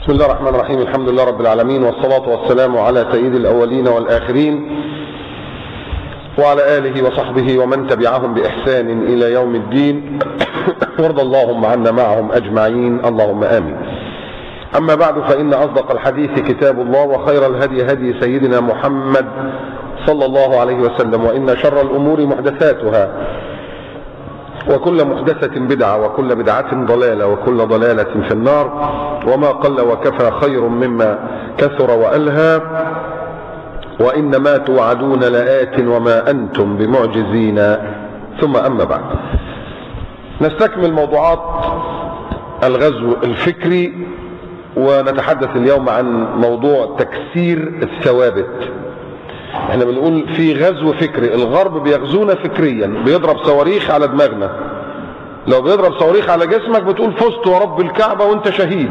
بسم الله الرحمن الرحيم. الحمد لله رب العالمين، والصلاة والسلام على سيد الأولين والآخرين وعلى آله وصحبه ومن تبعهم بإحسان إلى يوم الدين. وارض اللهم عنا معهم أجمعين، اللهم آمين. أما بعد، فإن أصدق الحديث كتاب الله، وخير الهدي هدي سيدنا محمد صلى الله عليه وسلم، وإن شر الأمور محدثاتها، وكل محدثة بدعة، وكل بدعة ضلالة، وكل ضلالة في النار. وما قل وكفى خير مما كثر وألهى، وإنما توعدون لآت وما أنتم بمعجزين. ثم أما بعد، نستكمل موضوعات الغزو الفكري، ونتحدث اليوم عن موضوع تكسير الثوابت. احنا بنقول في غزو فكري، الغرب بيغزونا فكريا، بيضرب صواريخ على دماغنا. لو بيضرب صواريخ على جسمك بتقول فزت ورب الكعبة وانت شهيد،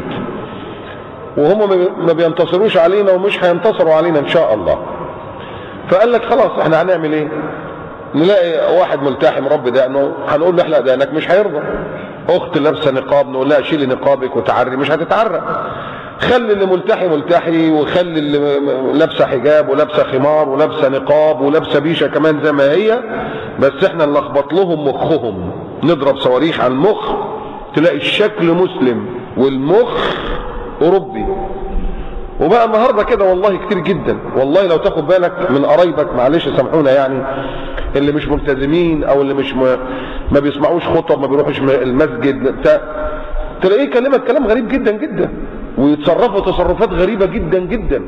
وهم ما بينتصروش علينا ومش هينتصروا علينا ان شاء الله. فقال لك خلاص احنا هنعمل ايه؟ نلاقي واحد ملتحم رب دقنه، هنقول له احلق دقنك، مش هيرضى. اخت لابسه نقاب، نقول لها شيلي نقابك وتعري، مش هتتعرى. خلي اللي ملتحي ملتحي، وخلي اللي لابسه حجاب ولابسه خمار ولابسه نقاب ولابسه بيشه كمان زي ما هي، بس احنا نلخبط لهم مخهم، نضرب صواريخ على المخ، تلاقي الشكل مسلم والمخ اوروبي. وبقى النهارده كده والله كتير جدا، والله لو تاخد بالك من قرايبك، معلش سامحونا يعني، اللي مش ملتزمين او اللي مش ما بيسمعوش خطب، ما بيروحوش المسجد، تلاقيه يكلمك كلام غريب جدا جدا، ويتصرفوا تصرفات غريبه جدا جدا،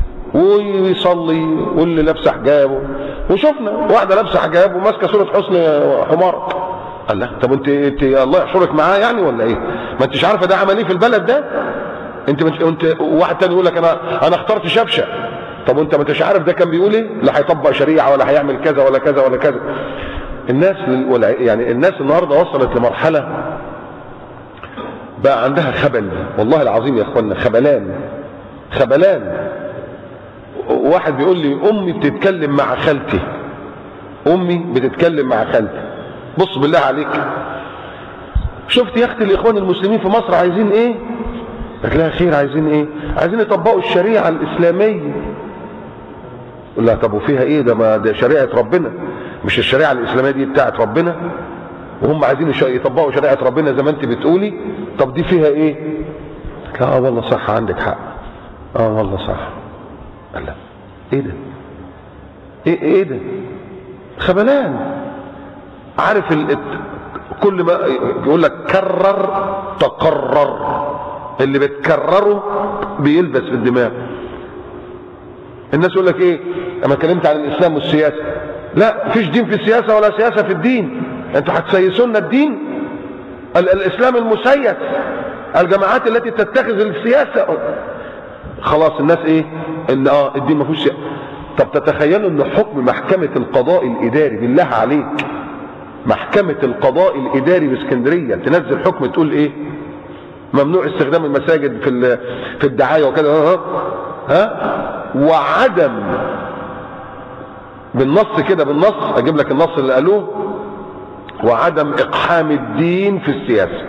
ويصلي واللي لابسه حجاب. وشفنا واحده لابسه حجاب وماسكه صوره حسن حمارك. قال لها طب انت الله يحشرك معاه يعني ولا ايه؟ ما انتش عارفه ده عمل ايه في البلد ده؟ انت واحد تاني يقول لك انا اخترت شبشه. طب وانت ما انتش عارف ده كان بيقول ايه؟ لا هيطبق شريعه ولا هيعمل كذا ولا كذا ولا كذا. الناس يعني الناس النهارده وصلت لمرحله بقى عندها خبل، والله العظيم يا اخوانا، خبلان. واحد بيقول لي امي بتتكلم مع خالتي، بص بالله عليك، شفت يا اختي الاخوان المسلمين في مصر عايزين ايه؟ قلت لها خير، عايزين ايه؟ عايزين يطبقوا الشريعه الاسلاميه. قلت لها طب وفيها ايه؟ ده شريعه ربنا، مش الشريعه الاسلاميه دي بتاعت ربنا، وهم عايزين يطبقوا شريعه ربنا زي ما انت بتقولي. طب دي فيها ايه؟ لا والله صح، عندك حق، والله صح. قال لا ايه ده؟ ايه ده؟ خبلان. عارف كل ما يقول لك كرر تقرر، اللي بتكرره بيلبس في الدماغ. الناس يقول لك ايه اما اتكلمت عن الاسلام والسياسه؟ لا، مفيش دين في السياسه ولا سياسه في الدين. انتوا هتسيسونا الدين؟ الاسلام المسيس، الجماعات التي تتخذ السياسه. خلاص الناس ايه؟ ان الدين ما فيهوش سياسه. طب تتخيلوا ان حكم محكمه القضاء الاداري، بالله عليك، محكمه القضاء الاداري باسكندريه تنزل حكم تقول ايه؟ ممنوع استخدام المساجد في الدعايه وكذا، وعدم بالنص كده، بالنص اجيب لك النص اللي قالوه، وعدم اقحام الدين في السياسه.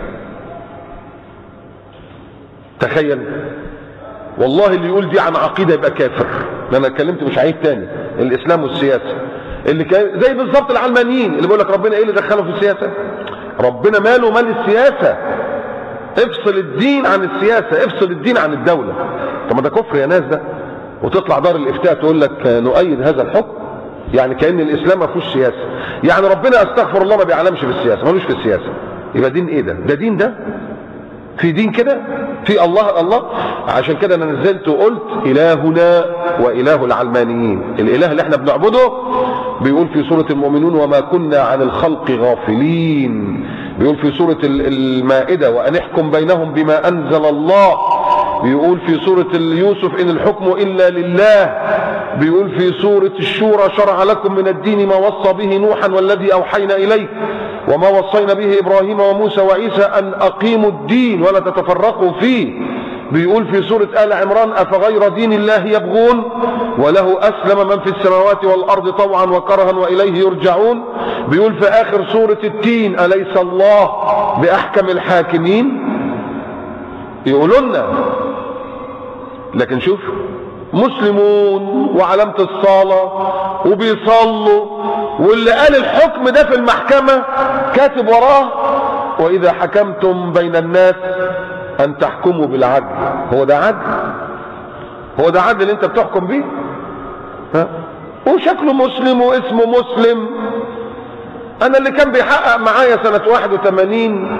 تخيل، والله اللي يقول دي عن عقيده يبقى كافر. انا اتكلمت مش عيب تاني، الاسلام والسياسه اللي كان زي بالظبط العلمانيين اللي بيقول لك ربنا ايه اللي دخله في السياسه؟ ربنا ماله مال السياسه؟ افصل الدين عن السياسه، افصل الدين عن الدوله. طب ما ده كفر يا ناس ده. وتطلع دار الافتاء تقول لك نؤيد هذا الحكم، يعني كأن الاسلام ما فيهوش سياسه، يعني ربنا استغفر الله ما بيعلمش في السياسه، مالوش في السياسه. يبقى دين ايه ده؟ ده دين ده؟ في دين كده؟ في الله. عشان كده انا نزلت وقلت الهنا واله العلمانيين، الاله اللي احنا بنعبده بيقول في سوره المؤمنون وما كنا عن الخلق غافلين، بيقول في سوره المائده وان احكم بينهم بما انزل الله، بيقول في سوره يوسف ان الحكم الا لله، بيقول في سوره الشورى شرع لكم من الدين ما وصى به نوحا والذي اوحينا اليه وما وصينا به ابراهيم وموسى وعيسى ان اقيموا الدين ولا تتفرقوا فيه. بيقول في سورة آل عمران أفغير دين الله يبغون وله أسلم من في السماوات والأرض طوعا وكرها وإليه يرجعون. بيقول في آخر سورة التين أليس الله بأحكم الحاكمين. يقولوا لنا لكن شوف مسلمون وعلامة الصلاة وبيصلوا، واللي قال الحكم ده في المحكمة كاتب وراه وإذا حكمتم بين الناس أن تحكموا بالعدل. هو ده عدل؟ هو ده عدل اللي انت بتحكم بيه؟ ها؟ وشكله مسلم واسمه مسلم. انا اللي كان بيحقق معايا سنة 81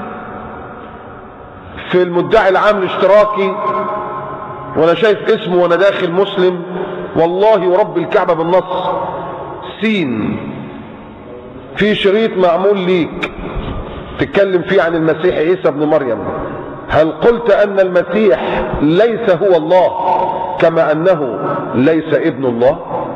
في المدعي العام الاشتراكي وانا شايف اسمه وانا داخل مسلم، والله ورب الكعبة بالنص، سين في شريط معمول ليك تتكلم فيه عن المسيح عيسى ابن مريم، هل قلت ان المسيح ليس هو الله كما انه ليس ابن الله؟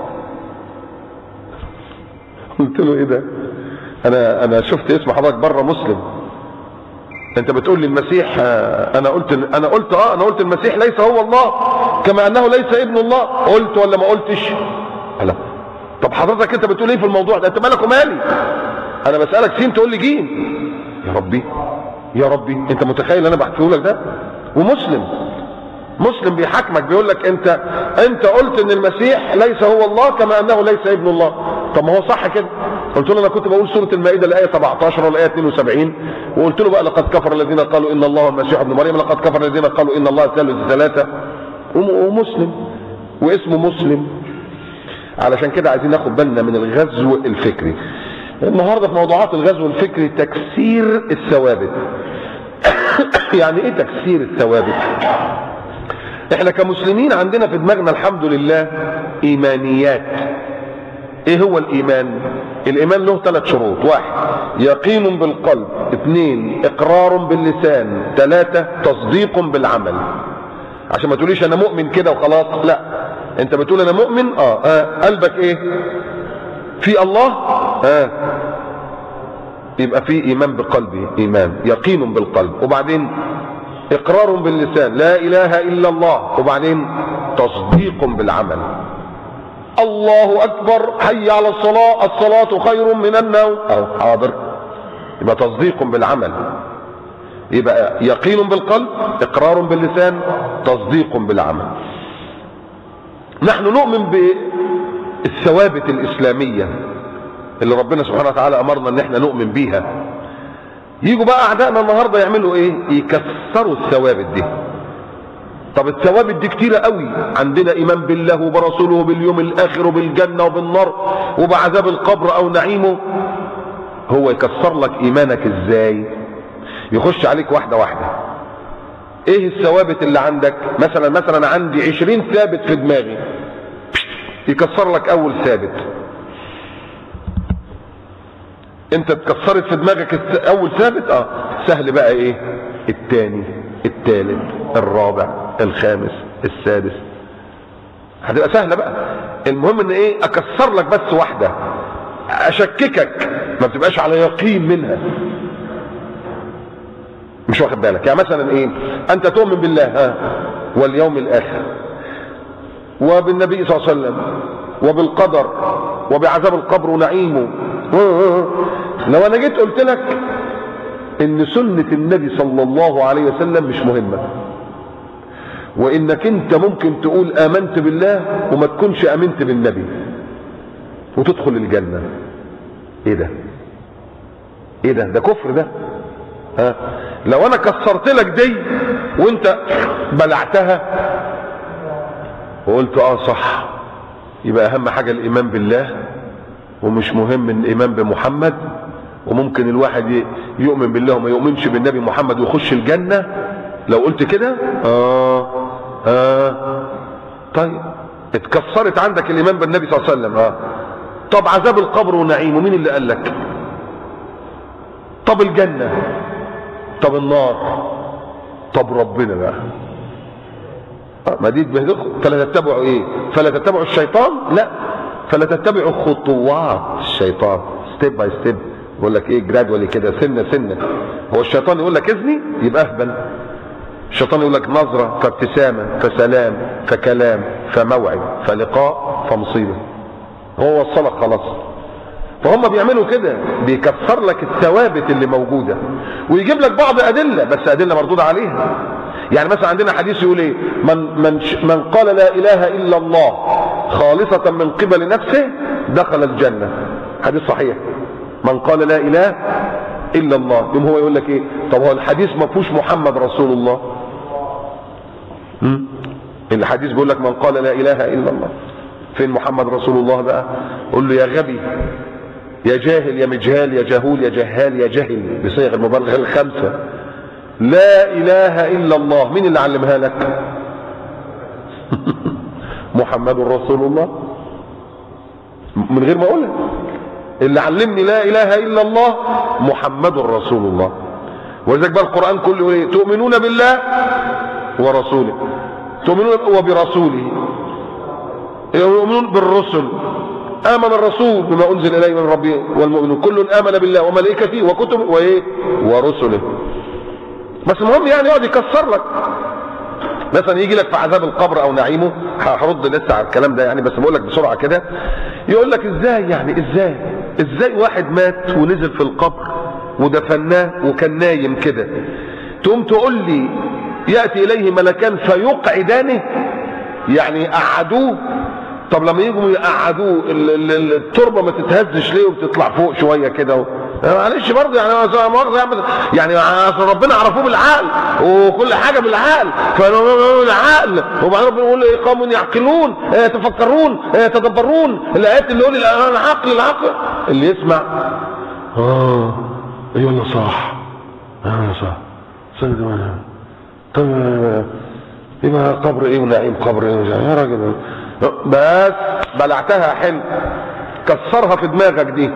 قلت له ايه ده؟ انا شفت اسم حضرتك بره مسلم، انت بتقول لي المسيح، انا قلت المسيح ليس هو الله كما انه ليس ابن الله. قلت ولا ما قلتش؟ لا. طب حضرتك انت بتقول ايه في الموضوع ده؟ انت مالك ومالي؟ انا بسألك سين تقول لي جيم. يا ربي يا ربي، انت متخيل انا بحكيه لك ده؟ مسلم بيحاكمك بيقول لك انت قلت ان المسيح ليس هو الله كما انه ليس ابن الله. طب ما هو صح كده. قلت له انا كنت بقول سوره المائده الايه 17 والايه 72، وقلت له بقى لقد كفر الذين قالوا ان الله المسيح ابن مريم، لقد كفر الذين قالوا ان الله ثالث ثلاثه. ومسلم واسمه مسلم. علشان كده عايزين ناخد بالنا من الغزو الفكري. النهارده في موضوعات الغزو الفكري تكسير الثوابت. يعني ايه تكسير الثوابت؟ احنا كمسلمين عندنا في دماغنا الحمد لله ايمانيات. ايه هو الايمان؟ الايمان له 3 شروط: 1 يقين بالقلب، 2 اقرار باللسان، 3 تصديق بالعمل. عشان ما تقوليش انا مؤمن كده وخلاص، لا، انت بتقول انا مؤمن قلبك ايه؟ في الله، يبقى في ايمان بقلبي، ايمان يقين بالقلب، وبعدين اقرار باللسان لا اله الا الله، وبعدين تصديق بالعمل. الله اكبر، حي على الصلاة، الصلاة خير من النوم، حاضر، يبقى تصديق بالعمل. يبقى يقين بالقلب، اقرار باللسان، تصديق بالعمل. نحن نؤمن بالثوابت الاسلامية اللي ربنا سبحانه وتعالى امرنا ان احنا نؤمن بيها. يجوا بقى اعدائنا النهارده يعملوا ايه؟ يكسروا الثوابت دي. طب الثوابت دي كتيرة قوي. عندنا ايمان بالله وبرسوله وباليوم الاخر وبالجنة وبالنار وبعذاب القبر او نعيمه. هو يكسر لك ايمانك ازاي؟ يخش عليك واحدة واحدة. ايه الثوابت اللي عندك؟ مثلا عندي 20 ثابت في دماغي، يكسر لك اول ثابت. انت اتكسرت في دماغك اول ثابت، سهل بقى ايه؟ الثاني، الثالث، الرابع، الخامس، السادس، هتبقى سهله بقى. المهم ان ايه؟ اكسر لك بس واحده، اشككك، ما بتبقاش على يقين منها، مش واخد بالك. يعني مثلا ايه؟ انت تؤمن بالله واليوم الاخر وبالنبي صلى الله عليه وسلم وبالقدر وبعذاب القبر ونعيمه. لو انا جيت قلت لك ان سنة النبي صلى الله عليه وسلم مش مهمة، وانك انت ممكن تقول امنت بالله وما تكونش امنت بالنبي وتدخل الجنة، ايه ده؟ ايه ده؟ ده كفر ده. لو انا كسرت لك دي وانت بلعتها وقلت صح، يبقى اهم حاجة الايمان بالله، ومش مهم الايمان بمحمد. وممكن الواحد يؤمن بالله وما يؤمنش بالنبي محمد ويخش الجنة لو قلت كده. طيب اتكسرت عندك الايمان بالنبي صلى الله عليه وسلم. طب عذاب القبر ونعيمه مين اللي قال لك؟ طب الجنة، طب النار، طب ربنا بقى. ما دي فلا تتبعوا ايه؟ فلا تتبعوا الشيطان، لا، فلا تتبعوا خطوات الشيطان، ستيب باي ستيب. بقول لك ايه؟ جرادولي كده، سنه سنه. هو الشيطان يقول لك اذني يبقى اهبل. الشيطان يقول لك نظره فابتسامه فسلام فكلام فموعد فلقاء فمصيبه. هو وصلك خلاص. فهم بيعملوا كده، بيكسر لك الثوابت اللي موجوده ويجيب لك بعض ادله، بس ادله مردود عليها. يعني مثلا عندنا حديث يقول ايه؟ من قال لا اله الا الله خالصة من قبل نفسه دخل الجنة. حديث صحيح. من قال لا اله الا الله. يوم هو يقول لك ايه؟ طب هو الحديث ما فيهوش محمد رسول الله. الحديث بيقول لك من قال لا اله الا الله. فين محمد رسول الله بقى؟ قول له يا غبي يا جاهل يا مجهال يا جهول يا جهال يا جهل بصيغ المبالغه الخمسه. لا اله الا الله مين اللي علمها لك؟ محمد رسول الله. من غير ما اقولها اللي علمني لا اله الا الله محمد رسول الله. ولذلك بقى القران كله ايه؟ تؤمنون بالله ورسوله، تؤمنون وبرسوله، يؤمنون بالرسل. آمن الرسول بما أنزل إليه من ربه والمؤمنون كل آمن بالله وملائكته وكتبه وإيه ورسله. بس المهم يعني يقعد يكسر لك، مثلا يجي لك في عذاب القبر أو نعيمه. هرد لسه على الكلام ده يعني، بس بقول لك بسرعة كده. يقول لك إزاي يعني إزاي واحد مات ونزل في القبر ودفناه وكان نايم كده، تقوم تقول لي يأتي إليه ملكان فيقعدانه، يعني قعدوه. طب لما يجوا يقعدوه التربه ما تتهزش ليه وبتطلع فوق شويه كده؟ معلش برضه يعني عشان ربنا عرفوه بالعقل وكل حاجه بالعقل، فالعقل وبعدين ربنا يقول ايه؟ قوم يعقلون يتفكرون يتدبرون. الايات اللي يقول العقل اللي يسمع ايوه والله صح صح طب يبقى قبر ايه ونعيم قبر ايه يا راجل؟ بس بلعتها حلو، كسرها في دماغك دي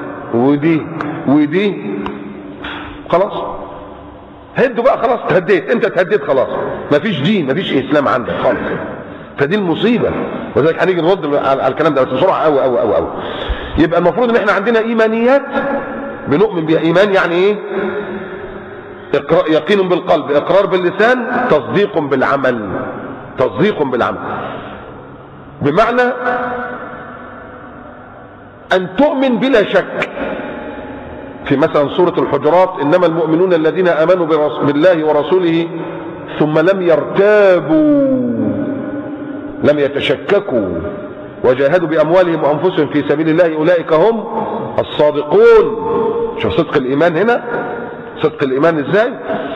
ودي خلاص. هدوا بقى خلاص، تهديت انت، تهديت خلاص، مفيش دين مفيش اسلام عندك خالص. فدي المصيبه. وذلك هنيجي نرد على الكلام ده بس بسرعه قوي قوي قوي قوي. يبقى المفروض ان احنا عندنا ايمانيات بنؤمن بها. ايمان يعني ايه؟ يقين بالقلب، اقرار باللسان، تصديق بالعمل. تصديق بالعمل بمعنى ان تؤمن بلا شك. في مثلا سورة الحجرات انما المؤمنون الذين امنوا بالله ورسوله ثم لم يرتابوا لم يتشككوا وجاهدوا باموالهم وانفسهم في سبيل الله اولئك هم الصادقون. شوف صدق الايمان هنا، صدق الايمان ازاي؟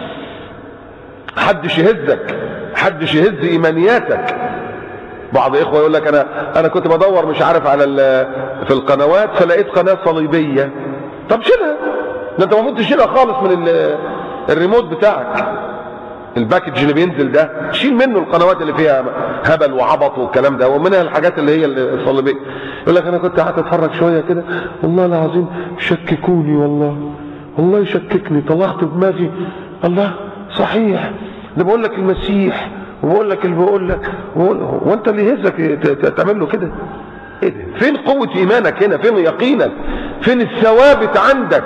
حدش يهزك، حدش يهز ايمانياتك. بعض اخوه يقول لك انا كنت بدور مش عارف على في القنوات فلقيت قناه صليبيه. طب شيلها، ده انت المفروض تشيلها خالص من الريموت بتاعك. الباكج اللي بينزل ده شيل منه القنوات اللي فيها هبل وعبط والكلام ده، ومنها الحاجات اللي هي الصليبيه. يقول لك انا كنت قاعد اتفرج شويه كده والله العظيم شككوني، والله يشككني، طلعت دماغي الله صحيح ده بقول لك المسيح وبقول لك اللي بقول لك وانت اللي يهزك تعمل له كده؟ ايه ده؟ فين قوه ايمانك هنا؟ فين يقينك؟ فين الثوابت عندك؟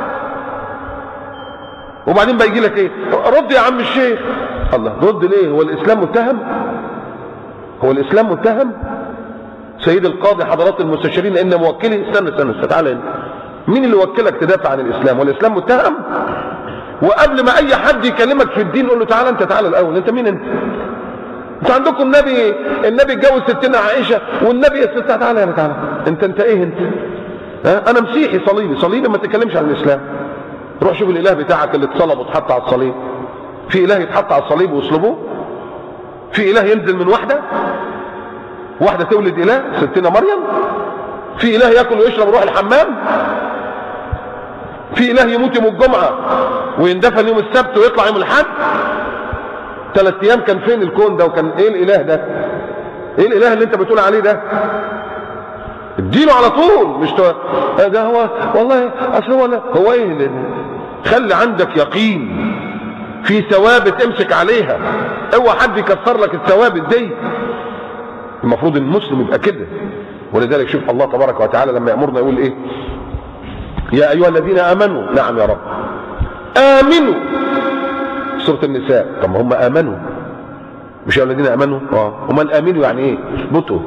وبعدين بقى يجي لك ايه؟ رد يا عم الشيخ. الله رد ليه؟ هو الاسلام متهم؟ هو الاسلام متهم؟ سيد القاضي حضرات المستشارين ان موكلي استنى تعالى هنا. مين اللي وكلك تدافع عن الاسلام؟ والاسلام متهم؟ وقبل ما اي حد يكلمك في الدين قول له تعالى انت، تعالى الاول انت مين انت؟ انت عندكم النبي اتجوز ستنا عائشه والنبي تعالى يا تعالى انت ايه انت؟ انا مسيحي صليبي ما تتكلمش عن الاسلام. روح شوف الاله بتاعك اللي اتصلب واتحط على الصليب. في اله يتحط على الصليب ويصلبوه؟ في اله ينزل من واحده تولد اله ستنا مريم؟ في اله ياكل ويشرب ويروح الحمام؟ في اله يموت يوم الجمعه ويندفن يوم السبت ويطلع يوم الاحد؟ 3 ايام كان فين الكون ده؟ وكان ايه الاله ده؟ ايه الاله اللي انت بتقول عليه ده؟ اديله على طول، مش ده هو والله اصل هو ايه؟ خلي عندك يقين في ثوابت امسك عليها، اوعى حد يكسر لك الثوابت دي. المفروض المسلم يبقى كده. ولذلك شوف الله تبارك وتعالى لما يأمرنا يقول ايه؟ يا ايها الذين امنوا. نعم يا رب امنوا. سورة النساء. طب هم امنوا مش يا الذين امنوا؟ امال امنوا يعني ايه؟ اثبتوا،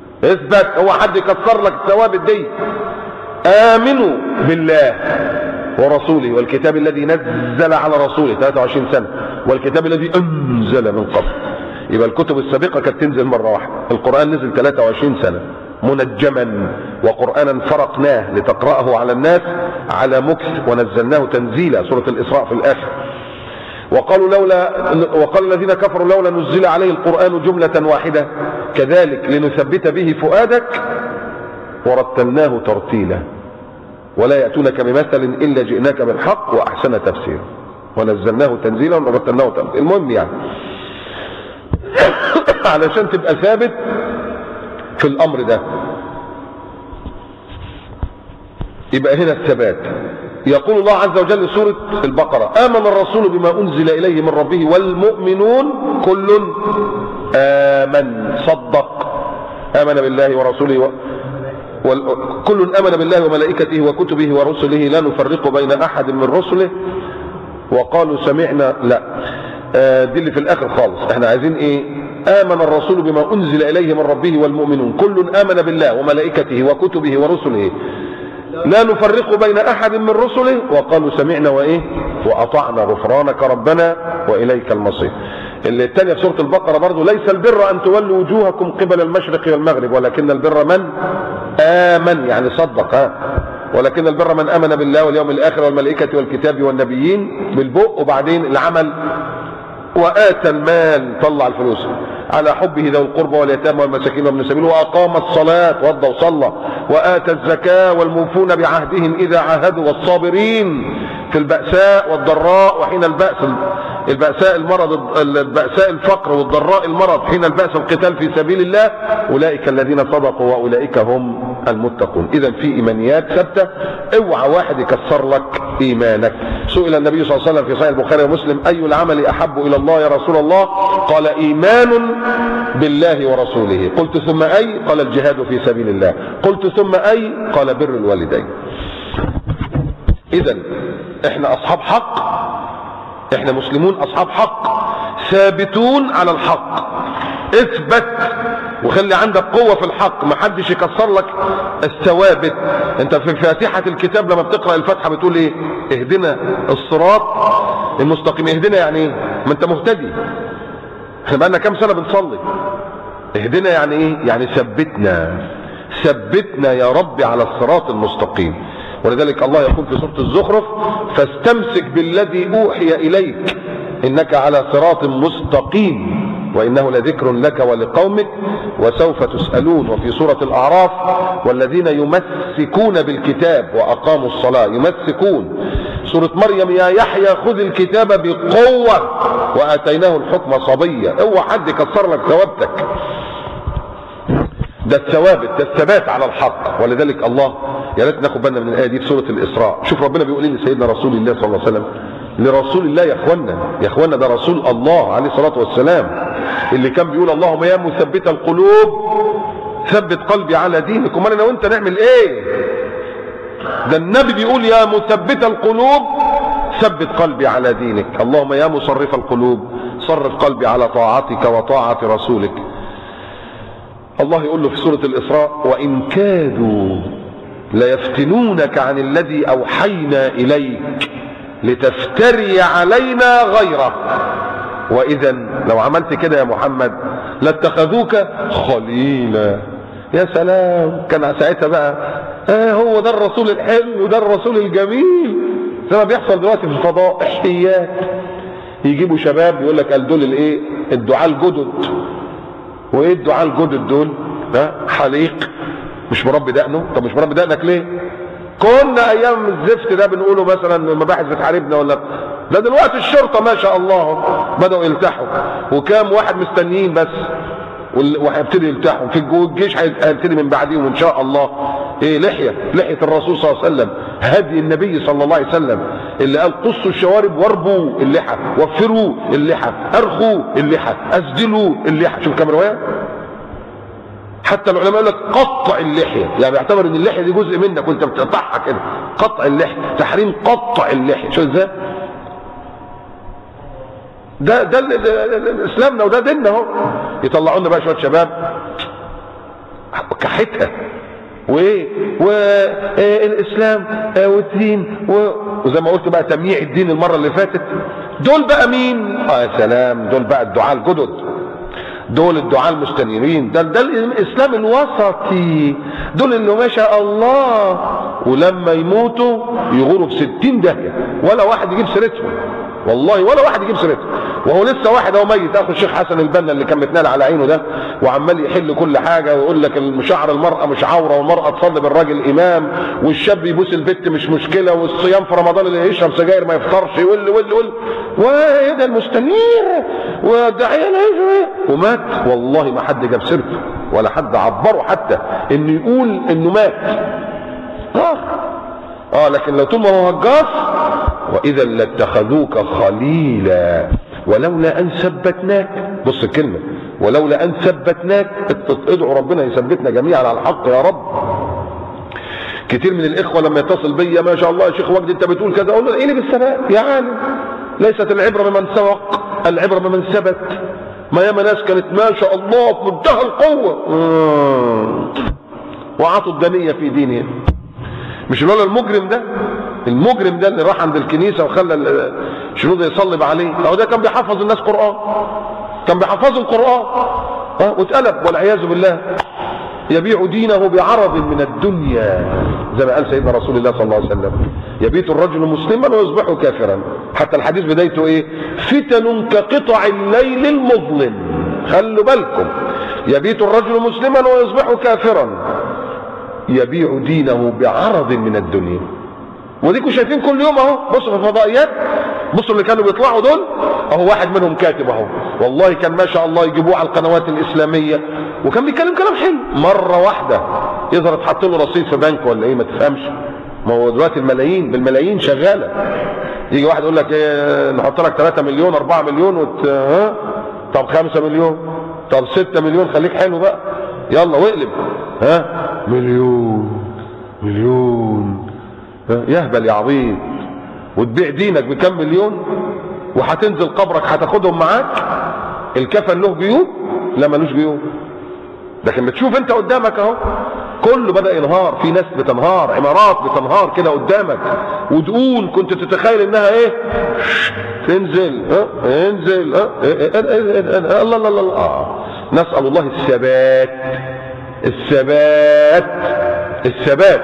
اثبت. هو حد يكسر لك الثوابت دي؟ امنوا بالله ورسوله والكتاب الذي نزل على رسوله 23 سنة والكتاب الذي أنزل من قبل. يبقى الكتب السابقة كانت تنزل مرة واحدة، القرآن نزل 23 سنة منجما، وقرآنا فرقناه لتقرأه على الناس على مكث ونزلناه تنزيلا، سورة الإسراء في الآخر. وقال الذين كفروا لولا نزل عليه القرآن جملة واحدة كذلك لنثبت به فؤادك ورتلناه ترتيلا ولا يأتونك بمثل إلا جئناك بالحق وأحسن تفسيرا ونزلناه تنزيلا ورتلناه ترتيلا. المهم يعني علشان تبقى ثابت في الأمر ده، يبقى هنا الثبات. يقول الله عز وجل في سورة البقرة: آمن الرسول بما أنزل إليه من ربه والمؤمنون كل آمن صدق آمن بالله ورسوله كل آمن بالله وملائكته وكتبه ورسله لا نفرق بين أحد من رسله وقالوا سمعنا. لا دي اللي في الآخر خالص، احنا عايزين ايه؟ آمن الرسول بما أنزل إليه من ربه والمؤمنون كل آمن بالله وملائكته وكتبه ورسله لا نفرق بين أحد من رسله وقالوا سمعنا وإيه وأطعنا غفرانك ربنا وإليك المصير. الثانية في سورة البقرة برضو: ليس البر أن تولوا وجوهكم قبل المشرق والمغرب ولكن البر من آمن، يعني صدق، ولكن البر من آمن بالله واليوم الآخر والملائكة والكتاب والنبيين بالبق، وبعدين العمل وآتى المال، طلع الفلوس على حبه ذوي القربى واليتامى والمساكين وابن السبيل وأقام الصلاة وضى وصلى وآتى الزكاة والموفون بعهدهم إذا عاهدوا والصابرين في البأساء والضراء وحين البأس، البأساء المرض، البأساء الفقر والضراء المرض، حين البأس القتال في سبيل الله، أولئك الذين صدقوا وأولئك هم المتقون. إذا في إيمانيات ثابتة، اوعى واحد يكسر لك إيمانك. سئل النبي صلى الله عليه وسلم في صحيح البخاري ومسلم: أي العمل أحب إلى الله يا رسول الله؟ قال: إيمان بالله ورسوله. قلت: ثم أي؟ قال: الجهاد في سبيل الله. قلت: ثم أي؟ قال: بر الوالدين. إذا احنا أصحاب حق، احنا مسلمون أصحاب حق ثابتون على الحق. اثبت وخلي عندك قوة في الحق، ما حدش يكسر لك الثوابت. انت في فاتحة الكتاب لما بتقرأ الفاتحة بتقول ايه؟ اهدنا الصراط المستقيم. اهدنا يعني ايه؟ ما انت مهتدي، احنا بقالنا كام سنة بنصلي. اهدنا يعني ايه؟ يعني ثبتنا يا رب على الصراط المستقيم. ولذلك الله يقول في سورة الزخرف: فاستمسك بالذي أوحي إليك إنك على صراط مستقيم وإنه لذكر لك ولقومك وسوف تسألون. وفي سورة الأعراف: والذين يمسكون بالكتاب وأقاموا الصلاة، يمسكون. سورة مريم: يا يحيى خذ الكتاب بقوة وآتيناه الحكم صبيا. اوعى حد يكسر لك ثوابتك، ده الثوابت، ده الثبات على الحق. ولذلك الله، يا ريت ناخد بالنا من الآية دي في سورة الإسراء. شوف ربنا بيقول ايه لسيدنا رسول الله صلى الله عليه وسلم، لرسول الله يا اخوانا ده رسول الله عليه الصلاة والسلام، اللي كان بيقول: اللهم يا مثبت القلوب ثبت قلبي على دينك. امال انا وانت نعمل ايه؟ ده النبي بيقول: يا مثبت القلوب ثبت قلبي على دينك. اللهم يا مصرف القلوب صرف قلبي على طاعتك وطاعة رسولك. الله يقول له في سورة الإسراء: وإن كادوا ليفتنونك عن الذي أوحينا إليك لتفتري علينا غيره وإذا لو عملت كده يا محمد لاتخذوك خليلا. يا سلام، كان ساعتها بقى هو ده الرسول الحلو وده الرسول الجميل، زي ما بيحصل دلوقتي في الفضاء احتيات، يجيبوا شباب يقول لك: قال دول الايه؟ الدعاة الجدد. وايه الدعاة الجدد دول؟ ده حليق مش مربي دقنه. طب مش مربي دقنك ليه؟ كنا ايام الزفت ده بنقوله مثلا المباحث بتحاربنا ولا ده، دلوقتي الشرطه ما شاء الله بداوا يلتحوا، وكام واحد مستنيين بس وهيبتدي يلتحوا في الجيش، هيبتدي من بعديهم ان شاء الله. ايه؟ لحيه الرسول صلى الله عليه وسلم، هدي النبي صلى الله عليه وسلم اللي قال: قصوا الشوارب واربوا اللحى، وفروا اللحى، ارخوا اللحى، اسدلوا اللحى. شوف كام روايه. حتى العلماء يقول لك قطع اللحيه، يعني بيعتبر ان اللحيه دي جزء منك وانت بتقطعها كده. قطع اللحيه، تحريم قطع اللحيه. شو ازاي؟ ده اسلامنا وده ديننا اهو. يطلعوا لنا بقى شويه شباب كحتها وايه والاسلام والدين وزي ما قلت بقى تمييع الدين المره اللي فاتت. دول بقى مين؟ يا سلام، دول بقى الدعاة الجدد، دول الدعاة المستنيرين، ده الاسلام الوسطي، دول اللي ما شاء الله ولما يموتوا يغوروا في 60 داهيه ولا واحد يجيب سيرتهم، والله ولا واحد يجيب سيرتهم. وهو لسه واحد اهو ميت، اخو الشيخ حسن البنا اللي كان متنال على عينه ده وعمال يحل كل حاجه ويقول لك شعر المراه مش عوره والمراه تصلي بالراجل امام والشاب يبوس البت مش مشكله والصيام في رمضان اللي يشرب سجاير ما يفطرش يقول وايه ده المستنير والداعيه ومات. والله ما حد جاب سيرته ولا حد عبره حتى انه يقول انه مات. لكن لو طول ما هو هجاص واذا لاتخذوك خليلا ولولا ان ثبتناك. بص الكلمه ولولا ان ثبتناك. ادعوا ربنا يثبتنا جميعا على الحق يا رب. كتير من الاخوه لما يتصل بيا ما شاء الله يا شيخ وجدي انت بتقول كذا، اقول له ايه اللي بالثبات يا عالم؟ ليست العبره بمن سبق، العبره بمن ثبت. ما ياما ناس كانت ما شاء الله في منتهى القوه وعطوا الدنيه في دينهم. مش لولا المجرم ده اللي راح عند الكنيسه وخلى شنودة يصلب عليه، او ده كان بيحفظ الناس قران، كان بيحفظ القران واتقلب والعياذ بالله يبيع دينه بعرض من الدنيا، زي ما قال سيدنا رسول الله صلى الله عليه وسلم يبيت الرجل مسلما ويصبح كافرا. حتى الحديث بدايته ايه؟ فتن كقطع الليل المظلم. خلوا بالكم، يبيت الرجل مسلما ويصبح كافرا يبيع دينه بعرض من الدنيا. وديكوا شايفين كل يوم اهو، بصوا في الفضائيات، بصوا اللي كانوا بيطلعوا دول اهو، واحد منهم كاتب اهو، والله كان ما شاء الله يجيبوه على القنوات الاسلاميه وكان بيتكلم كلام حلو. مره واحده يظهر اتحط له رصيد في بنك ولا ايه ما تفهمش. ما هو دلوقتي الملايين بالملايين شغاله. يجي واحد يقول لك ايه نحط لك 3 مليون 4 مليون طب 5 مليون طب 6 مليون خليك حلو بقى يلا واقلب مليون يهبل يا عبيط. وتبيع دينك بكم مليون وهتنزل قبرك هتاخدهم معاك. الكفن له جيوب؟ لا ملوش جيوب. لكن بتشوف انت قدامك اهو كله بدأ ينهار، في ناس بتنهار، عمارات بتنهار كده قدامك ودقون كنت تتخيل انها ايه تنزل انزل الله الله الله. نسأل الله الثبات.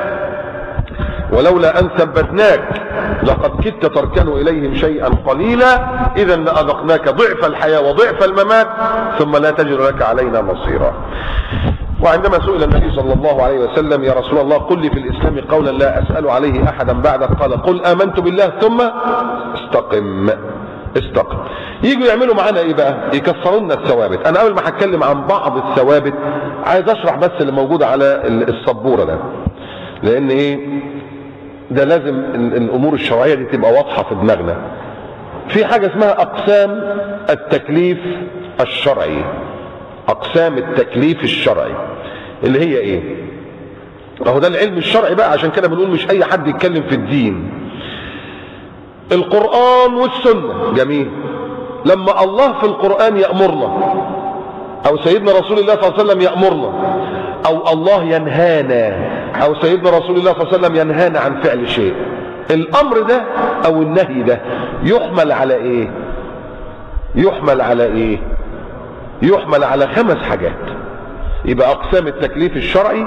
ولولا أن ثبتناك لقد كدت تركن إليهم شيئا قليلا إذا لأذقناك ضعف الحياة وضعف الممات ثم لا تجد لك علينا نصيرا. وعندما سئل النبي صلى الله عليه وسلم يا رسول الله قل لي في الإسلام قولا لا أسأل عليه أحدا بعدك، قال قل آمنت بالله ثم استقم. يجوا يعملوا معانا ايه بقى؟ يكسروا لنا الثوابت. انا قبل ما هتكلم عن بعض الثوابت عايز اشرح بس اللي موجوده على السبوره ده، لان ايه ده لازم الامور الشرعيه دي تبقى واضحه في دماغنا. في حاجه اسمها اقسام التكليف الشرعي. اقسام التكليف الشرعي اللي هي ايه؟ اهو ده العلم الشرعي بقى، عشان كده بنقول مش اي حد يتكلم في الدين. القرآن والسنة جميل. لما الله في القرآن يأمرنا او سيدنا رسول الله صلى الله عليه وسلم يأمرنا او الله ينهانا او سيدنا رسول الله صلى الله عليه وسلم ينهانا عن فعل شيء، الامر ده او النهي ده يحمل على ايه؟ يحمل على 5 حاجات. يبقى اقسام التكليف الشرعي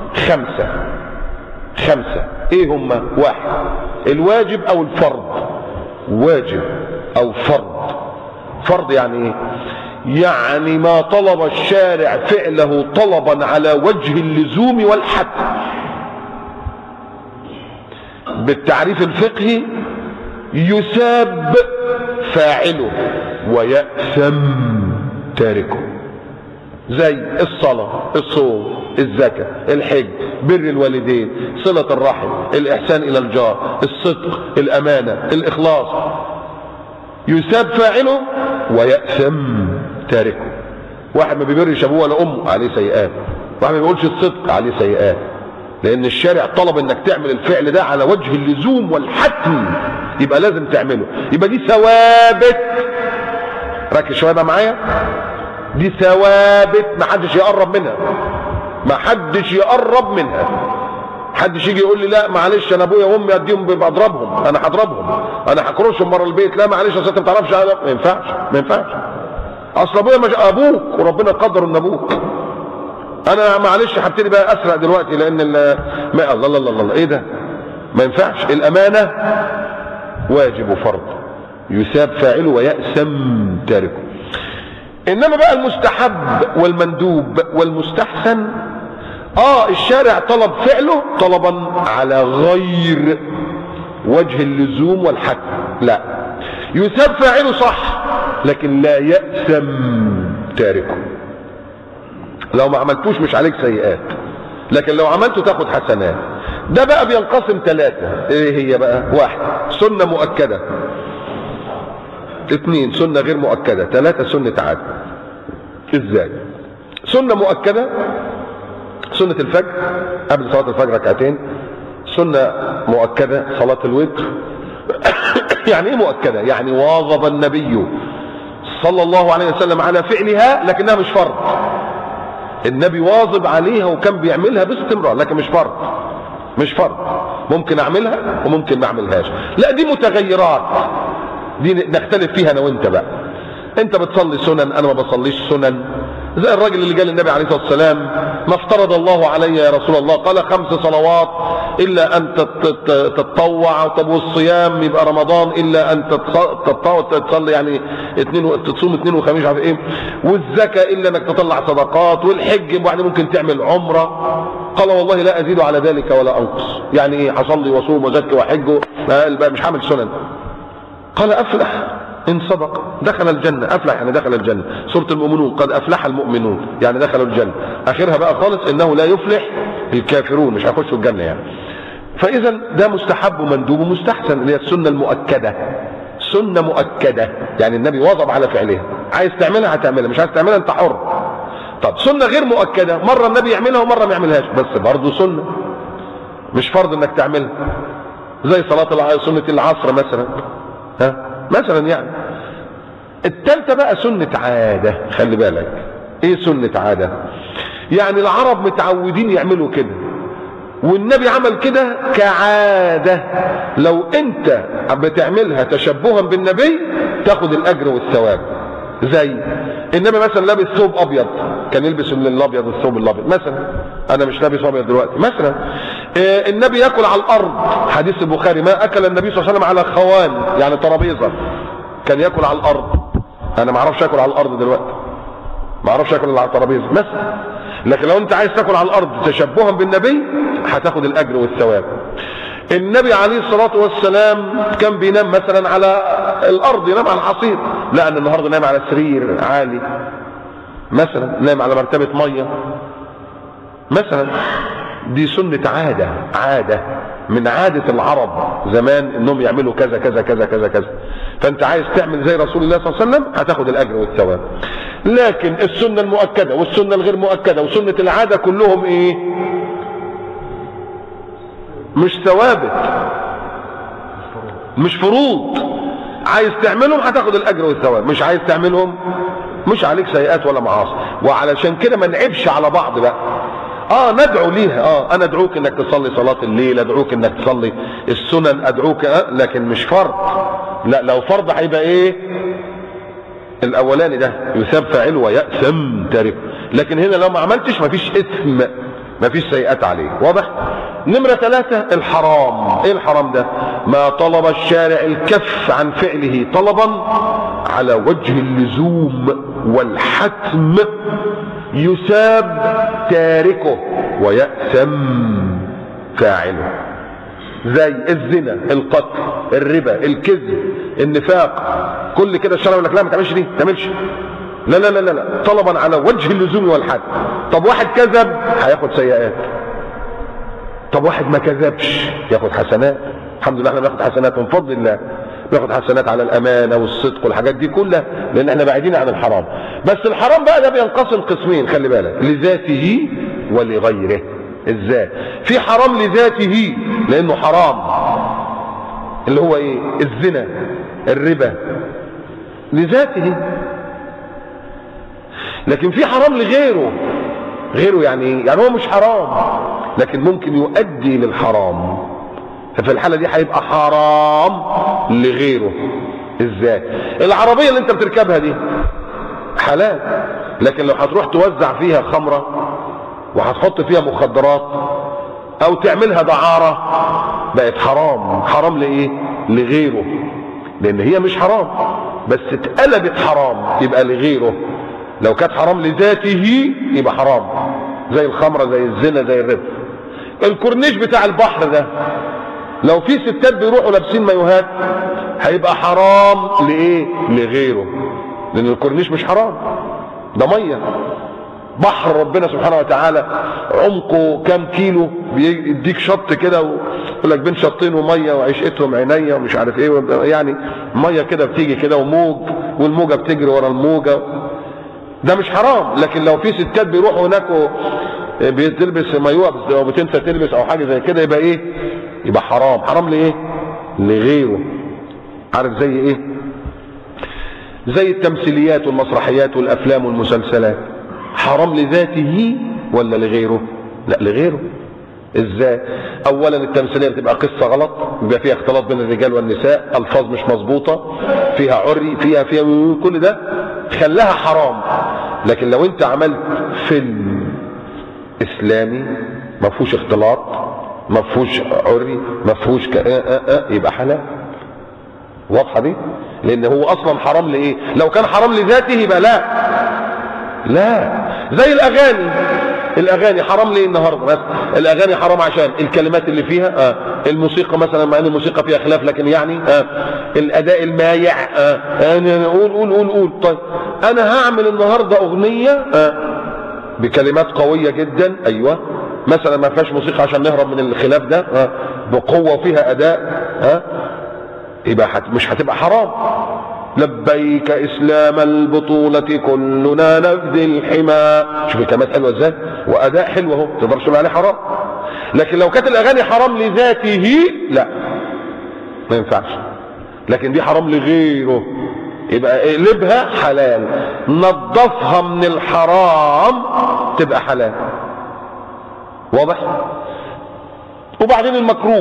5. ايه هما؟ 1 الواجب او الفرض. واجب او فرض يعني ايه؟ يعني ما طلب الشارع فعله طلبا على وجه اللزوم والحتم. بالتعريف الفقهي يساب فاعله ويأثم تاركه، زي الصلاة، الصوم، الزكاة، الحج، بر الوالدين، صلة الرحم، الإحسان إلى الجار، الصدق، الأمانة، الإخلاص. يساب فاعله ويأثم تاركه. واحد ما بيبرش أبوه ولا أمه عليه سيئات، واحد ما بيقولش الصدق عليه سيئات، لأن الشارع طلب إنك تعمل الفعل ده على وجه اللزوم والحتم، يبقى لازم تعمله. يبقى دي ثوابت. ركز شوية بقى معايا، دي ثوابت محدش يقرب منها. ما حدش يقرب منها. حدش يجي يقول لي لا معلش انا ابويا وامي اديهم بضربهم، انا هضربهم، انا هكرشهم بره البيت، لا معلش اصل انت ما تعرفش. ما ينفعش، ما ينفعش. اصل ابويا مش ابوك وربنا قدر ان ابوك. انا معلش هبتدي بقى اسرق دلوقتي لان الله الله الله الله ايه ده؟ ما ينفعش. الامانه واجب وفرض، يثاب فاعله ويأسم تاركه. انما بقى المستحب والمندوب والمستحسن الشارع طلب فعله طلبا على غير وجه اللزوم والحد، لا يثاب فاعله صح لكن لا يأسم تاركه. لو ما عملتوش مش عليك سيئات، لكن لو عملته تاخد حسنات. ده بقى بينقسم 3. ايه هي بقى؟ 1 سنة مؤكدة، 2 سنة غير مؤكدة، 3 سنة عادة. ازاي؟ سنة مؤكدة سنة الفجر قبل صلاة الفجر ركعتين، سنة مؤكدة صلاة الوتر. يعني ايه مؤكدة؟ يعني واظب النبي صلى الله عليه وسلم على فعلها لكنها مش فرض. النبي واظب عليها وكان بيعملها باستمرار لكن مش فرض، مش فرض. ممكن اعملها وممكن ما اعملهاش، لا دي متغيرات، دي نختلف فيها انا وانت بقى. انت بتصلي سنن، انا ما بصليش سنن. زي الراجل اللي جاء للنبي عليه الصلاه والسلام: ما افترض الله علي يا رسول الله؟ قال 5 صلوات الا ان تتطوع. طب والصيام؟ يبقى رمضان الا ان تصلي يعني تصوم 2 وخميس عارف ايه. والزكاه الا انك تطلع صدقات. والحج وبعدين ممكن تعمل عمره. قال والله لا ازيد على ذلك ولا انقص. يعني ايه؟ هصلي واصوم وزكي واحج مش هعمل سنن. قال افلح ان صدق دخل الجنه. افلح يعني دخل الجنه. سوره المؤمنون: قد افلح المؤمنون يعني دخلوا الجنه. اخرها بقى خالص: انه لا يفلح الكافرون، مش هيخشوا الجنه يعني. فاذا ده مستحب ومندوب ومستحسن، اللي هي السنه المؤكده. سنه مؤكده يعني النبي واظب على فعلها، عايز تعملها هتعملها، مش عايز تعملها انت حر. طب سنه غير مؤكده مره النبي يعملها ومره ما يعملهاش، بس برضه سنه مش فرض انك تعملها، زي سنه العصر مثلا، مثلا يعني. الثالثه بقى سنه عاده. خلي بالك ايه سنه عاده؟ يعني العرب متعودين يعملوا كده والنبي عمل كده كعاده، لو انت بتعملها تشبها بالنبي تاخد الاجر والثواب. زي النبي مثلا لابس ثوب ابيض، كان يلبس الابيض الثوب الابيض مثلا، انا مش لابس ابيض دلوقتي مثلا. النبي ياكل على الارض، حديث البخاري: ما اكل النبي صلى الله عليه وسلم على خوان يعني ترابيزه، كان ياكل على الارض. انا ما اعرفش اكل على الارض دلوقتي، ما اعرفش اكل على الترابيزه مثلا. لكن لو انت عايز تاكل على الارض تشبها بالنبي هتاخد الاجر والثواب. النبي عليه الصلاه والسلام كان بينام مثلا على الارض، ينام على الحصير، لا ان النهارده نام على سرير عالي مثلا، نام على مرتبه ميه مثلا. دي سنه عاده، عاده من عاده العرب زمان انهم يعملوا كذا كذا كذا كذا كذا. فانت عايز تعمل زي رسول الله صلى الله عليه وسلم هتاخد الاجر والثواب. لكن السنه المؤكده والسنه الغير مؤكده وسنه العاده كلهم ايه؟ مش ثوابت، مش فروض. عايز تعملهم هتاخد الاجر والثواب، مش عايز تعملهم مش عليك سيئات ولا معاصي. وعلشان كده ما نعيبش على بعض بقى. ندعو ليها، انا ادعوك انك تصلي صلاه الليل، ادعوك انك تصلي السنن، ادعوك لكن مش فرض. لا لو فرض هيبقى ايه؟ الاولاني ده يثاب فاعله ويأسم تاركه. لكن هنا لو ما عملتش مفيش اثم، مفيش سيئات عليه. واضح؟ نمرة 3 الحرام. ايه الحرام ده؟ ما طلب الشارع الكف عن فعله طلبا على وجه اللزوم والحتم يثاب تاركه ويأسم فاعله. زي الزنا، القتل، الربا، الكذب، النفاق، كل كده الشرع يقول لك لا ما تعملش دي، ما تعملش. لا لا لا لا، طلبا على وجه اللزوم والحد. طب واحد كذب هياخد سيئات، طب واحد ما كذبش ياخد حسنات. الحمد لله احنا بناخد حسنات من فضل الله، بناخد حسنات على الامانه والصدق والحاجات دي كلها، لان احنا بعيدين عن الحرام. بس الحرام بقى ده بينقسم قسمين، خلي بالك، لذاته ولغيره. ازاي؟ في حرام لذاته لانه حرام، اللي هو ايه؟ الزنا، الربا، لذاته. لكن في حرام لغيره، غيره يعني ايه؟ يعني هو مش حرام لكن ممكن يؤدي للحرام، ففي الحالة دي هيبقى حرام لغيره. ازاي؟ العربية اللي انت بتركبها دي حلال، لكن لو هتروح توزع فيها خمرة وهتحط فيها مخدرات او تعملها دعارة بقت حرام. حرام لايه؟ لغيره، لان هي مش حرام بس اتقلبت حرام يبقى لغيره. لو كانت حرام لذاته يبقى حرام، زي الخمرة زي الزنا زي الربا. الكورنيش بتاع البحر ده لو في ستات بيروحوا لابسين مايوهات هيبقى حرام لايه؟ لغيره، لان الكورنيش مش حرام، ده ميه بحر ربنا سبحانه وتعالى عمقه كام كيلو، بيديك شط كده ويقول لك بين شطين وميه وعشقتهم عينيا ومش عارف ايه، يعني ميه كده بتيجي كده وموج والموجه بتجري ورا الموجه، ده مش حرام. لكن لو في ستات بيروحوا هناك بتلبس مايوه او بتنسى تلبس او حاجه زي كده يبقى ايه؟ يبقى حرام. حرام لايه؟ لغيره. عارف زي ايه؟ زي التمثيليات والمسرحيات والافلام والمسلسلات، حرام لذاته ولا لغيره؟ لا لغيره. ازاي؟ اولا التمثيليه بتبقى قصه غلط، بيبقى فيها اختلاط بين الرجال والنساء، الفاظ مش مظبوطه، فيها عري، فيها كل ده خلاها حرام. لكن لو انت عملت فيلم اسلامي ما فيهوش اختلاط، ما فيهوش عري، ما فيهوش يبقى حلال. واضحه دي؟ لان هو اصلا حرام لايه؟ لو كان حرام لذاته يبقى لا. زي الاغاني حرام ليه النهارده؟ بس الاغاني حرام عشان الكلمات اللي فيها، الموسيقى مثلا، مع ان الموسيقى فيها خلاف لكن يعني الاداء المايع، قول. طيب انا هعمل النهارده اغنيه بكلمات قويه جدا، ايوه مثلا ما فيهاش موسيقى عشان نهرب من الخلاف ده، بقوه وفيها اداء، يبقى مش هتبقى حرام. لبيك اسلام البطولة كلنا نفدي الحمى. شوف الكلمات حلوه ازاي واداء حلو اهو، تقدرش تقول عليه حرام. لكن لو كانت الاغاني حرام لذاته لا ما ينفعش، لكن دي حرام لغيره يبقى اقلبها حلال، نظفها من الحرام تبقى حلال. واضح؟ وبعدين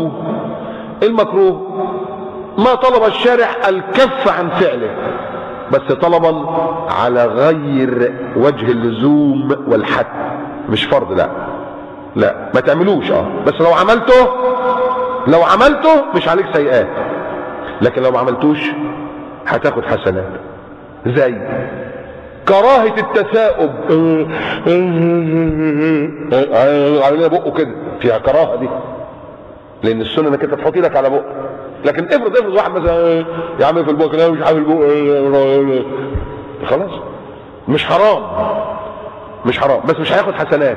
المكروه ما طلب الشارع الكف عن فعله، بس طلبا على غير وجه اللزوم والحد، مش فرض. لا ما تعملوش، بس لو عملته مش عليك سيئات، لكن لو ما عملتوش هتاخد حسنات. زي كراهة التثاؤب، على بقه كده فيها كراهة دي، لان السنة انك انت تحط ايدك على بقه. لكن افرض واحد مثلا يعمل في البق كده مش عامل البق، خلاص مش حرام بس مش هياخد حسنات،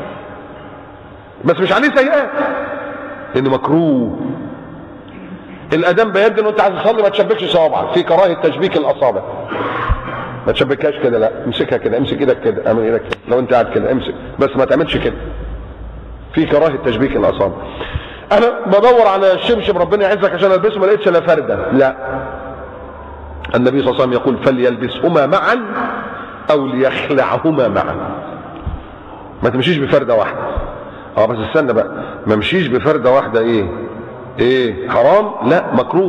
بس مش عليه سيئات لانه مكروه. الاذان بيد وانت عايز تصلي ما تشبكش صوابعك، في كراهه تشبيك الاصابع، ما تشبكهاش كده، لا امسكها كده، امسك ايدك كده، اعمل ايدك كده، لو انت قاعد كده امسك، بس ما تعملش كده، في كراهه تشبيك الاصابع. انا بدور على الشبشب ربنا يعزك عشان البسه ما لقيتش الا فرده، لا، النبي صلى الله عليه وسلم يقول فليلبسهما معا او ليخلعهما معا. ما تمشيش بفرده واحده، بس استنى بقى، ما امشيش بفرده واحده ايه حرام؟ لا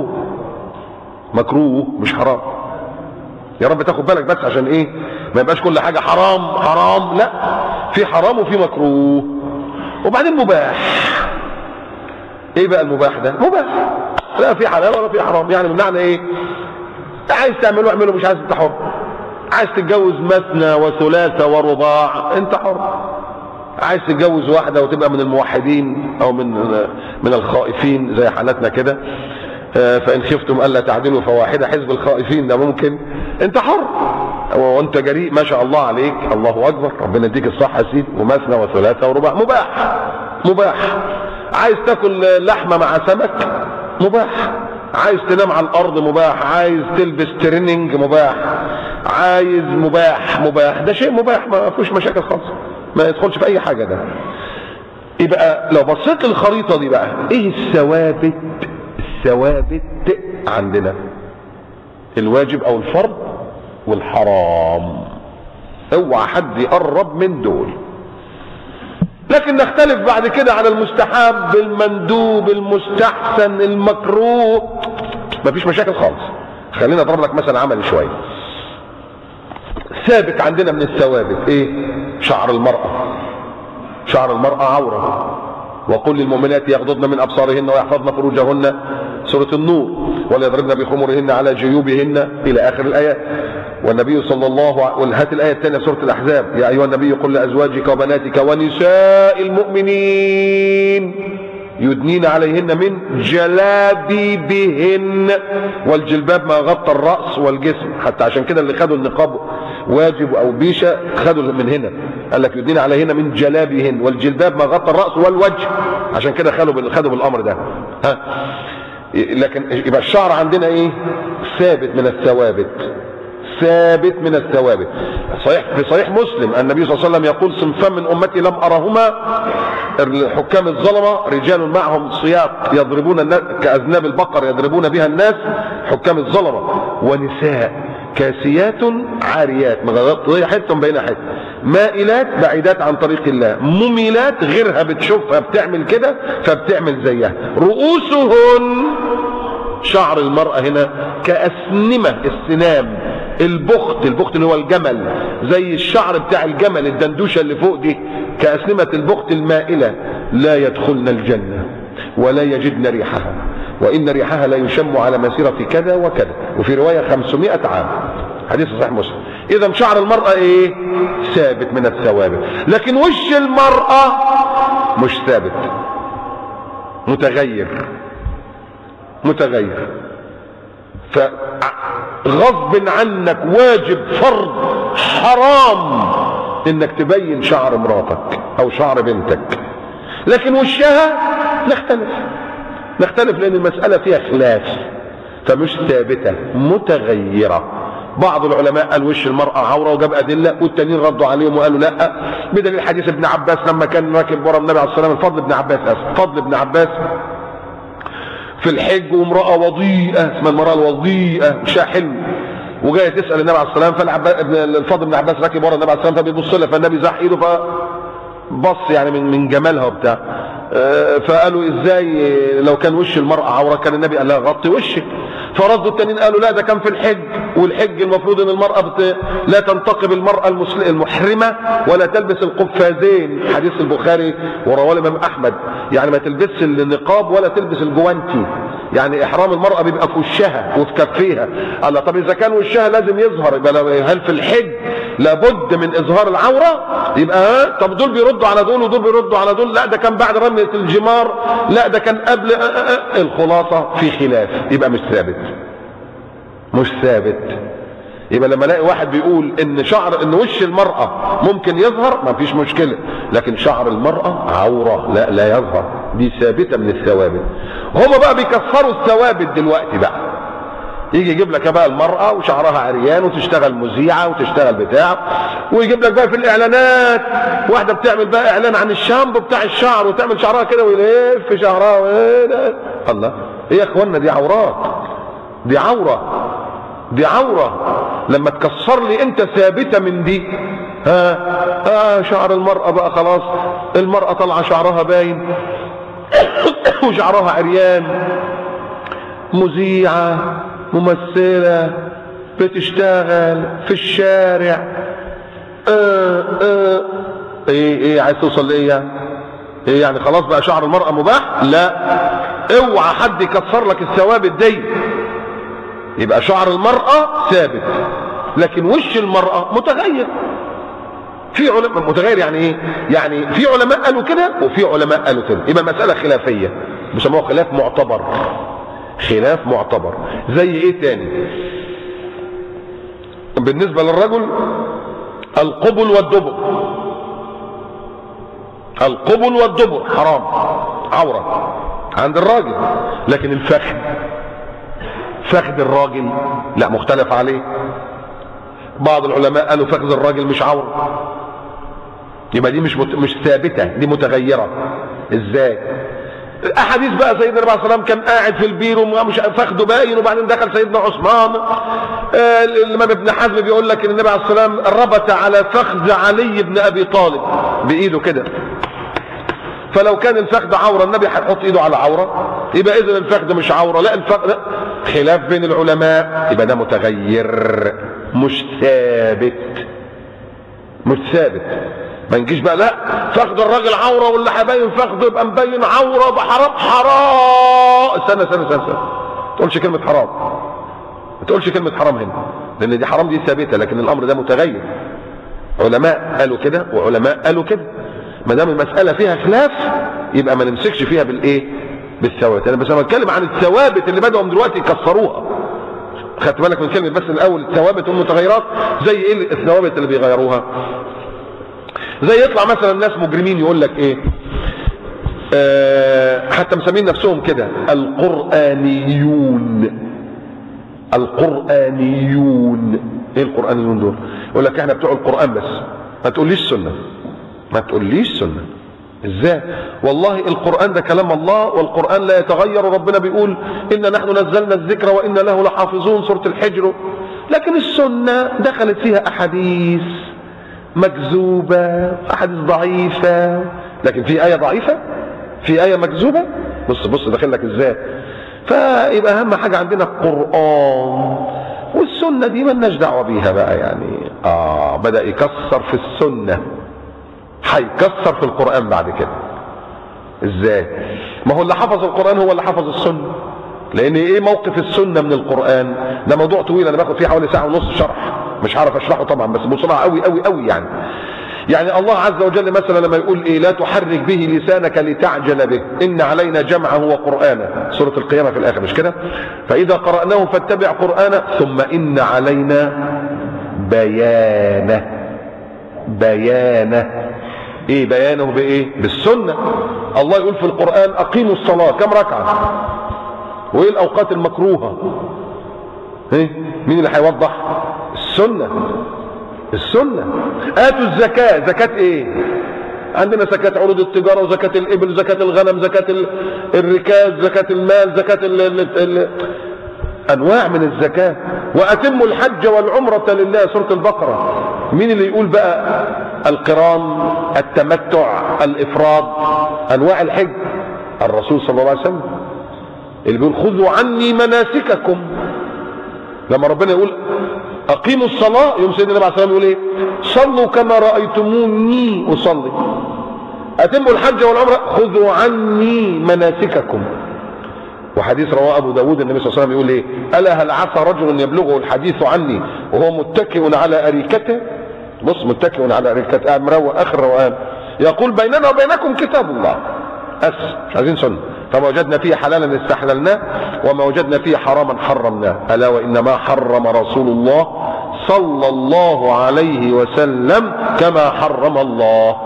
مكروه مش حرام. يا رب تاخد بالك بس عشان ايه ما يبقاش كل حاجه حرام، لا، في حرام وفي مكروه. وبعدين مباح. ايه بقى المباح ده؟ مباح، لا في حلال ولا في حرام. يعني بمعنى ايه؟ عايز تعمله اعمله، مش عايز انت حر. عايز تتجوز مثنى وثلاثة ورباع انت حر. عايز تتجوز واحدة وتبقى من الموحدين او من الخائفين زي حالتنا كده، فان خفتم الا تعدلوا فواحدة، حزب الخائفين ده ممكن، انت حر وانت جريء ما شاء الله عليك، الله اكبر، ربنا يديك الصحة يا سيدي، ومثنى وثلاثة ورباع مباح. عايز تاكل لحمة مع سمك مباح، عايز تنام على الارض مباح، عايز تلبس تريننج مباح، عايز مباح، ده شيء مباح ما فيهوش مشاكل خالص، ما يدخلش في اي حاجة ده. يبقى لو بصيت للخريطة دي بقى، ايه الثوابت عندنا؟ الواجب او الفرض والحرام، اوعى حد يقرب من دول. لكن نختلف بعد كده على المستحب، المندوب، المستحسن، المكروه، مفيش مشاكل خالص. خلينا اضرب لك مثلا عملي شويه. ثابت عندنا من الثوابت ايه؟ شعر المرأة. شعر المرأة عورة. وقل للمؤمنات يغضضن من ابصارهن ويحفظن فروجهن، سورة النور، وليضربن بخمرهن على جيوبهن الى اخر الايات. والنبي صلى الله عليه، هات الايه الثانيه سورة الاحزاب، يا ايها النبي قل لازواجك وبناتك ونساء المؤمنين يدنين عليهن من جلابيبهن، والجلباب ما غطى الراس والجسم، حتى عشان كده اللي خدوا النقاب واجب او بيشه خدوا من هنا، قال لك يدنين عليهن من جلابيهن، والجلباب ما غطى الراس والوجه، عشان كده خدوا بالامر ده. ها، لكن يبقى الشعر عندنا ايه؟ ثابت من الثوابت. ثابت من الثوابت. صحيح في صحيح مسلم النبي صلى الله عليه وسلم يقول صنفان من امتي لم ارهما، الحكام الظلمه، رجال معهم سياط يضربون الناس كاذناب البقر يضربون بها الناس، حكام الظلمه، ونساء كاسيات عاريات مغطيه حته بين حته، مائلات بعيدات عن طريق الله، مميلات غيرها بتشوفها بتعمل كده فبتعمل زيها، رؤوسهن، شعر المرأة هنا كأسنمة السنام، البخت اللي هو الجمل، زي الشعر بتاع الجمل الدندوشة اللي فوق دي، كأسنمة البخت المائلة، لا يدخلن الجنة ولا يجدن ريحها، وإن ريحها لا يشم على مسيرة كذا وكذا، وفي رواية 500 عام، حديث صحيح مسلم. إذا شعر المرأة إيه؟ ثابت من الثوابت. لكن وش المرأة مش ثابت، متغير. فغصب عنك واجب فرض حرام انك تبين شعر مراتك او شعر بنتك، لكن وشها نختلف لان المسألة فيها خلاف، فمش ثابتة، متغيرة. بعض العلماء قال وش المرأة عورة وجاب أدلة، والتانيين ردوا عليهم وقالوا لا، بدليل حديث ابن عباس لما كان راكب ورا النبي عليه الصلاة والسلام، فضل ابن عباس في الحج، وامرأة وضيئة اسمها المرأة الوضيئة وشها حلو، وجاية تسأل النبي عليه الصلاة والسلام، فالفضل بن عباس راكب ورا النبي عليه الصلاة والسلام فبيبص لها، فالنبي زح ايده فبص يعني من جمالها وبتاع، فقالوا ازاي لو كان وش المرأة عورة كان النبي قال لها غطي وشك، فردوا التانيين قالوا لا ده كان في الحج، والحج المفروض ان المرأة لا تنتقب المرأة المحرمة ولا تلبس القفازين، حديث البخاري ورواه الامام احمد، يعني ما تلبسش النقاب ولا تلبس الجوانتي، يعني احرام المرأة بيبقى في وشها وفي كفيها. قال طب اذا كان وشها لازم يظهر، يبقى هل في الحج لابد من اظهار العورة؟ يبقى طب دول بيردوا على دول ودول بيردوا على دول، لا ده كان بعد رمية الجمار، لا ده كان قبل، الخلاصة في خلاف، يبقى مش ثابت. يبقى لما الاقي واحد بيقول ان وش المرأة ممكن يظهر ما فيش مشكلة، لكن شعر المرأة عورة لا يظهر، دي ثابتة من الثوابت. هما بقى بيكسروا الثوابت دلوقتي بقى، يجي يجيب لك بقى المرأة وشعرها عريان وتشتغل مذيعة وتشتغل بتاع، ويجيب لك بقى في الاعلانات واحدة بتعمل بقى اعلان عن الشامبو بتاع الشعر وتعمل شعرها كده ويلف شعرها الله، ايه يا اخوانا دي عورات، دي عورة لما تكسر لي انت ثابتة من دي. شعر المرأة بقى خلاص، المرأة طالعة شعرها باين وشعرها عريان، مذيعة ممثلة بتشتغل في الشارع، ايه عايز توصل لايه؟ ايه يعني خلاص بقى شعر المرأة مباح؟ لا، اوعى حد يكسر لك الثوابت دي. يبقى شعر المرأة ثابت، لكن وش المرأة متغير. في علماء متغير يعني ايه؟ يعني في علماء قالوا كده وفي علماء قالوا كده، يبقى مسألة خلافية بيسموها خلاف معتبر. زي ايه تاني؟ بالنسبة للرجل القبل والدبر حرام، عورة عند الراجل، لكن فخذ الراجل لا، مختلف عليه. بعض العلماء قالوا فخذ الراجل مش عورة، يبقى دي مش ثابتة، دي متغيرة. ازاي؟ احاديث بقى سيدنا النبي عليه الصلاه والسلام كان قاعد في البير ومش فخده باين، وبعدين دخل سيدنا عثمان. الامام ابن حزم بيقول لك ان النبي عليه الصلاه والسلام ربط على فخذ علي بن ابي طالب بايده كده، فلو كان الفخذ عوره النبي هيحط ايده على عوره، يبقى اذا الفخذ مش عوره. لا الفخذ لا. خلاف بين العلماء، يبقى ده متغير مش ثابت، مش ثابت. ما نجيش بقى لا فخذ الراجل عوره واللي هيبين فخذه يبقى مبين عوره بحرام. حرام. استنى ما تقولش كلمه حرام، ما تقولش كلمه حرام هنا، لان دي حرام دي ثابته، لكن الامر ده متغير. علماء قالوا كده وعلماء قالوا كده. ما دام المساله فيها خلاف يبقى ما نمسكش فيها بالايه؟ بالثوابت. انا بس بتكلم عن الثوابت اللي بداوا دلوقتي يكسروها. خدت بالك من كلمه بس الاول الثوابت والمتغيرات؟ زي ايه الثوابت اللي بيغيروها؟ زي يطلع مثلا ناس مجرمين يقول لك ايه، حتى مسمين نفسهم كده القرآنيون. القرآنيون ايه القرآنيون دول؟ يقول لك احنا بتوع القرآن بس، ما تقوليش سنة، ما تقوليش سنة. ازاي؟ والله القرآن ده كلام الله، والقرآن لا يتغير، وربنا بيقول إنا نحن نزلنا الذكر وإنا له لحافظون، سورة الحجر. لكن السنة دخلت فيها أحاديث مكذوبة، أحاديث ضعيفة. لكن في آية ضعيفة؟ في آية مكذوبة؟ بص داخل لك ازاي. فيبقى أهم حاجة عندنا القرآن، والسنة دي مالناش دعوة بيها بقى. يعني بدأ يكسر في السنة، هيكسر في القرآن بعد كده. ازاي؟ ما هو اللي حفظ القرآن هو اللي حفظ السنة. لأن ايه موقف السنة من القرآن؟ ده موضوع طويل، أنا باخد فيه حوالي ساعة ونص شرح، مش هعرف اشرحه طبعا، بس بسرعة قوي قوي قوي. يعني الله عز وجل مثلا لما يقول ايه، لا تحرك به لسانك لتعجل به، ان علينا جمعه وقرآنه، سورة القيامة في الاخر، مش كده؟ فاذا قرأناه فاتبع قرآنه، ثم ان علينا بيانه. ايه بيانه؟ بايه؟ بالسنة. الله يقول في القرآن اقيموا الصلاة، كم ركعة؟ وايه الاوقات المكروهة؟ ايه؟ مين اللي هيوضح؟ السنة. آتوا الزكاة، زكاة ايه؟ عندنا زكاة عروض التجارة، وزكاة الإبل، زكاة الغنم، زكاة الركاز، زكاة المال، زكاة أنواع من الزكاة. وأتموا الحج والعمرة لله، سورة البقرة. مين اللي يقول بقى القران، التمتع، الإفراد، أنواع الحج؟ الرسول صلى الله عليه وسلم، اللي بيقول خذوا عني مناسككم. لما ربنا يقول اقيموا الصلاة، يوم سيدنا النبي عليه الصلاة والسلام يقول ايه؟ صلوا كما رأيتموني اصلي. اتموا الحج والعمرة، خذوا عني مناسككم. وحديث رواه ابو داود النبي صلى الله عليه وسلم يقول ايه؟ الا هل عسى رجل يبلغه الحديث عني وهو متكئ على اريكته؟ بص، متكئ على اريكته، قاعد مروق اخر روقان، يقول بيننا وبينكم كتاب الله، مش عايزين سنة. فما وجدنا فيه حلالا استحللناه، وما وجدنا فيه حراما حرمناه. الا وانما حرم رسول الله صلى الله عليه وسلم كما حرم الله.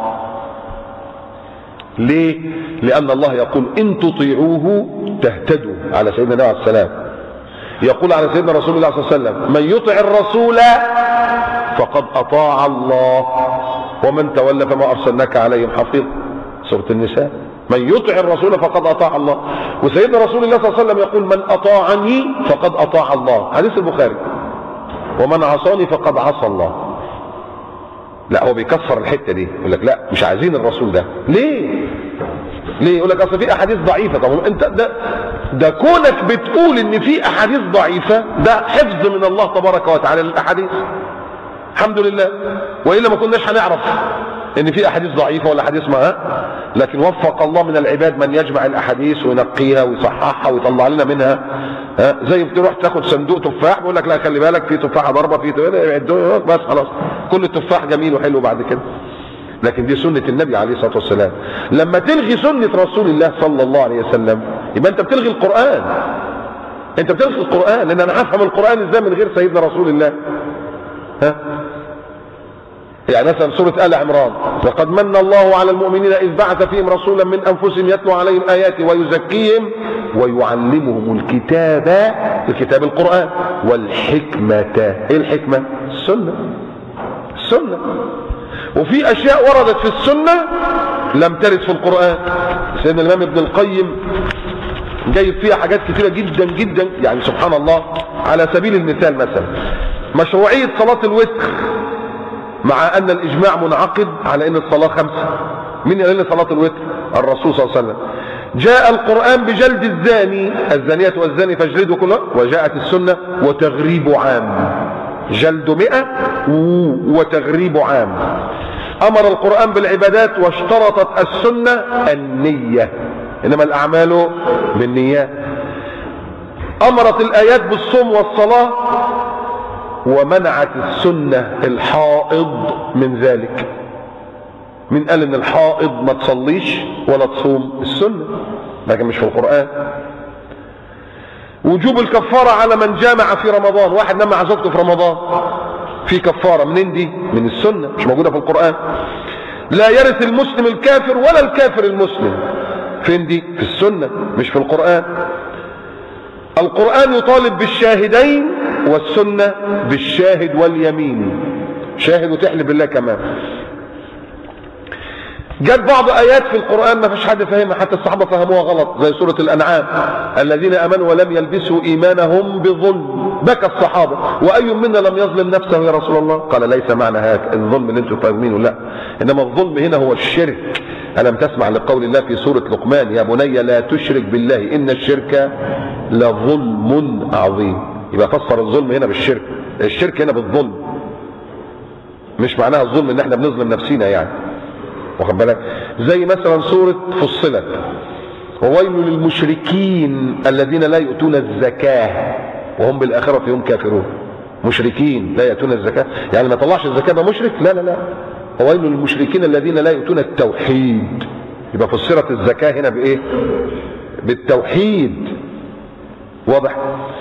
ليه؟ لان الله يقول ان تطيعوه تهتدوا، على سيدنا النبي عليه السلام. يقول على سيدنا رسول الله صلى الله عليه وسلم من يطع الرسول فقد اطاع الله ومن تولى فما ارسلناك عليهم حفيظ، سورة النساء. من يطع الرسول فقد اطاع الله. وسيدنا رسول الله صلى الله عليه وسلم يقول من اطاعني فقد اطاع الله، حديث البخاري. ومن عصاني فقد عصى الله. لا، هو بيكسر الحته دي، يقول لك لا مش عايزين الرسول ده. ليه؟ يقول لك اصل في احاديث ضعيفه. طب انت ده كونك بتقول ان في احاديث ضعيفه، ده حفظ من الله تبارك وتعالى للاحاديث، الحمد لله. والا ما كناش هنعرف ان في احاديث ضعيفه ولا حديث ما. لكن وفق الله من العباد من يجمع الاحاديث وينقيها ويصححها ويطلع لنا منها. زي بتروح تاخد صندوق تفاح، بيقول لك لا خلي بالك في تفاحه ضربه، في بس خلاص كل التفاح جميل وحلو بعد كده. لكن دي سنه النبي عليه الصلاه والسلام. لما تلغي سنه رسول الله صلى الله عليه وسلم يبقى انت بتلغي القران. انت بتلغي القران، لان انا هفهم القران ازاي من غير سيدنا رسول الله؟ يعني مثلا سورة آل عمران، لقد من الله على المؤمنين إذ بعث فيهم رسولا من أنفسهم يتلو عليهم آياته ويزكيهم ويعلمهم الكتاب القرآن والحكمة. إيه الحكمة؟ السنة. وفي أشياء وردت في السنة لم ترد في القرآن. سيدنا الإمام ابن القيم جايب فيها حاجات كثيرة جدا جدا. يعني سبحان الله، على سبيل المثال مثلا مشروعية صلاة الوتر، مع ان الاجماع منعقد على ان الصلاة 5، مين قال لنا صلاة الوتر؟ الرسول صلى الله عليه وسلم. جاء القرآن بجلد الزاني، الزانية والزاني فاجلدوا كل واحد، وجاءت السنة وتغريب عام، جلد 100 وتغريب عام. أمر القرآن بالعبادات واشترطت السنة النية، إنما الأعمال بالنيات. أمرت الآيات بالصوم والصلاة، ومنعت السنة الحائض من ذلك. من قال إن الحائض ما تصليش ولا تصوم؟ السنة، لكن مش في القرآن. وجوب الكفارة على من جامع في رمضان، واحد نام مع زوجته في رمضان، في كفارة. منين دي؟ من السنة، مش موجودة في القرآن. لا يرث المسلم الكافر ولا الكافر المسلم، فين دي؟ في السنة مش في القرآن. القرآن يطالب بالشاهدين، والسنة بالشاهد واليمين، شاهد وتحلف بالله كمان. جت بعض آيات في القرآن ما فيش حد فاهمها، حتى الصحابة فهموها غلط، زي سورة الأنعام: الذين آمنوا ولم يلبسوا إيمانهم بظلم. بكى الصحابة: وأي منا لم يظلم نفسه يا رسول الله؟ قال: ليس معنى هذا الظلم اللي انتم فاهمينه، لا، إنما الظلم هنا هو الشرك. ألم تسمع لقول الله في سورة لقمان: يا بني لا تشرك بالله إن الشرك لظلم عظيم. يبقى فسر الظلم هنا بالشرك، الشرك هنا بالظلم، مش معناها الظلم ان احنا بنظلم نفسينا يعني، واخد بالك؟ زي مثلا سورة فصلت: وويل للمشركين الذين لا يؤتون الزكاة وهم بالآخرة هم كافرون. مشركين لا يؤتون الزكاة، يعني ما طلعش الزكاة ده مشرك؟ لا لا لا، وويل للمشركين الذين لا يؤتون التوحيد. يبقى فسرت الزكاة هنا بإيه؟ بالتوحيد، واضح؟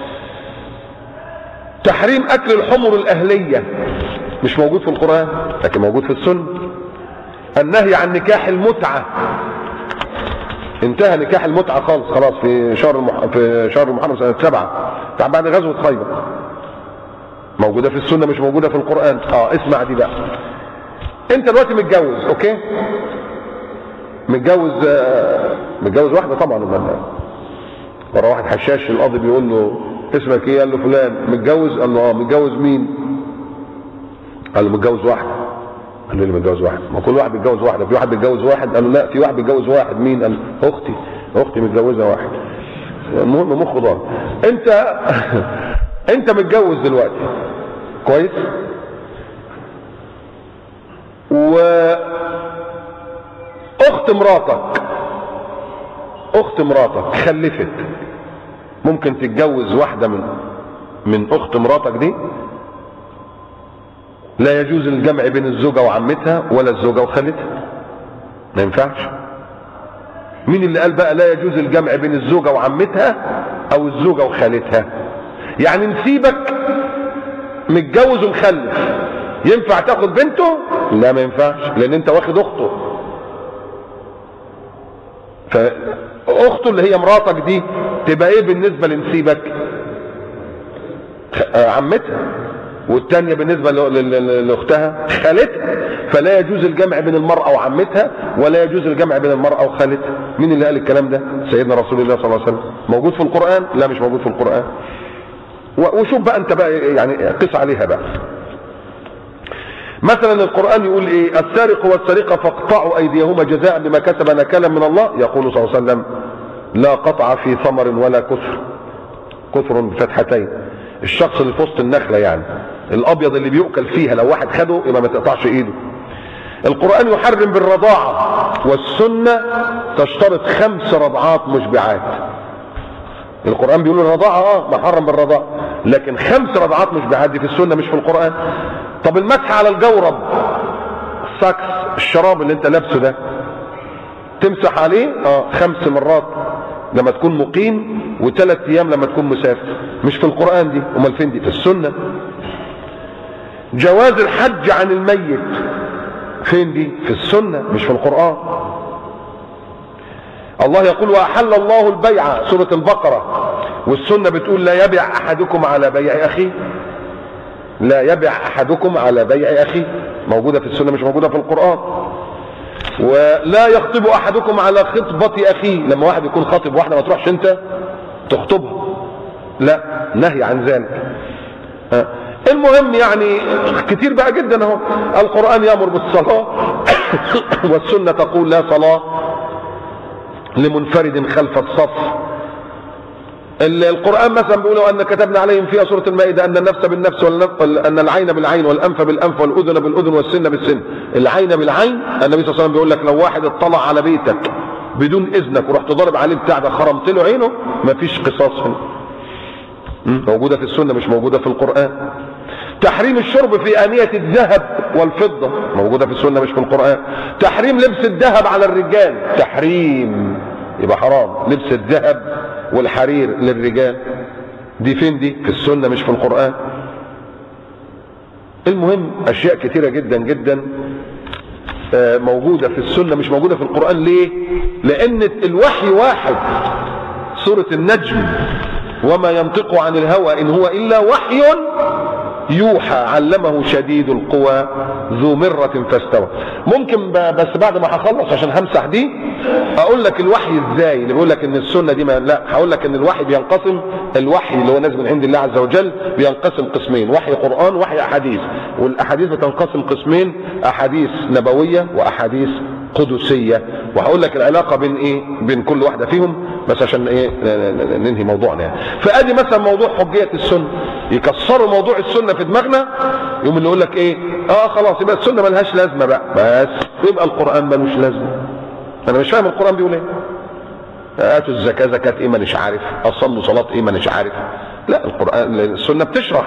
تحريم أكل الحمر الأهلية مش موجود في القرآن، لكن موجود في السنة. النهي عن نكاح المتعة، انتهى نكاح المتعة خلاص في شهر محرم سنة 7 بعد غزوة خيبر، موجودة في السنة مش موجودة في القرآن. اسمع دي بقى، انت دلوقتي متجوز، اوكي؟ متجوز واحدة طبعا. مرة واحد حشاش القاضي بيقول له: اسمك ايه؟ قال له: فلان. متجوز؟ قال له: متجوز مين؟ قال له: متجوز واحدة. قال له: اللي متجوز واحد؟ ما كل واحد بيتجوز واحدة، في واحد بيتجوز واحد. قال له: لا، في واحد بيتجوز واحد. مين؟ قال: اختي متجوزة واحد. المهم مخه ضار. انت متجوز دلوقتي، كويس؟ اخت مراتك خلفت، ممكن تتجوز واحدة من اخت مراتك دي؟ لا يجوز الجمع بين الزوجة وعمتها ولا الزوجة وخالتها، ما ينفعش. مين اللي قال بقى لا يجوز الجمع بين الزوجة وعمتها او الزوجة وخالتها؟ يعني نسيبك متجوز ومخلف، ينفع تاخد بنته؟ لا، ما ينفعش، لان انت واخد اخته. فاخته اللي هي مراتك دي تبقى ايه بالنسبة لنسيبك؟ عمتها. والتانية بالنسبة لاختها خالتها. فلا يجوز الجمع بين المرأة وعمتها، ولا يجوز الجمع بين المرأة وخالتها. مين اللي قال الكلام ده؟ سيدنا رسول الله صلى الله عليه وسلم. موجود في القرآن؟ لا، مش موجود في القرآن. وشوف بقى انت بقى يعني قس عليها بقى. مثلا القرآن يقول ايه؟ السارق والسرقة فاقطعوا ايديهما جزاء بما كسب نكالا من الله. يقول صلى الله عليه وسلم: لا قطع في ثمر ولا كثر بفتحتين. الشخص اللي في وسط النخلة يعني الابيض اللي بيؤكل فيها، لو واحد خده يبقى ما تقطعش ايده. القرآن يحرم بالرضاعة، والسنة تشترط 5 رضعات مشبعات. القرآن بيقول الرضاعة محرم بالرضاعة، لكن 5 رضعات مشبعات دي في السنة مش في القرآن. طب المسح على الجورب، الساكس، الشراب اللي انت لابسه ده، تمسح عليه 5 مرات لما تكون مقيم، و3 ايام لما تكون مسافر. مش في القرآن دي، امال فين دي؟ في السنة. جواز الحج عن الميت، فين دي؟ في السنة مش في القرآن. الله يقول: وأحل الله البيع، سورة البقرة، والسنة بتقول: لا يبيع أحدكم على بيع أخيه. لا يبيع أحدكم على بيع أخيه، موجودة في السنة مش موجودة في القرآن. ولا يخطب أحدكم على خطبة أخيه، لما واحد يكون خاطب واحدة ما تروحش أنت تخطبها، لا، نهي عن ذلك. المهم يعني كتير بقى جدا اهو. القرآن يأمر بالصلاة والسنة تقول لا صلاة لمنفرد خلف الصف. القرآن مثلا بيقولوا أن كتبنا عليهم فيها سورة المائدة أن النفس بالنفس أن العين بالعين والأنف بالأنف والأذن بالأذن والسن بالسن. العين بالعين، النبي صلى الله عليه وسلم بيقول لك لو واحد اطلع على بيتك بدون إذنك ورحت ضارب عليه بتاع ده خرمت له عينه مفيش قصاص هنا. موجودة في السنة مش موجودة في القرآن. تحريم الشرب في آنية الذهب والفضة موجودة في السنة مش في القرآن. تحريم لبس الذهب على الرجال، تحريم يبقى حرام لبس الذهب والحرير للرجال. دي فين دي؟ في السنة مش في القرآن. المهم أشياء كثيرة جدا جدا موجودة في السنة مش موجودة في القرآن. ليه؟ لأن الوحي واحد. سورة النجم وما ينطق عن الهوى إن هو إلا وحي يوحى علمه شديد القوى ذو مرة فاستوى. ممكن بس بعد ما هخلص عشان همسح دي اقول لك الوحي ازاي اللي بيقول لك ان السنه دي لا، هقول لك ان الوحي بينقسم. الوحي اللي هو نازل من عند الله عز وجل بينقسم قسمين، وحي قرآن وحي احاديث. والاحاديث بتنقسم قسمين، احاديث نبويه واحاديث قدسيه. وهقول لك العلاقه بين ايه بين كل واحده فيهم بس عشان ايه ننهي موضوعنا يعني. فادي مثلا موضوع حجيه السنه، يكسروا موضوع السنه في دماغنا، يوم اللي يقول لك ايه خلاص يبقى السنه ملهاش لازمه بقى، بس يبقى القران ملوش لازمه. انا مش فاهم القران بيقول ايه. اتوا الزكاه زكاه ايه مانيش عارف، اصلوا صلاه ايه مانيش عارف. لا، القران السنه بتشرح.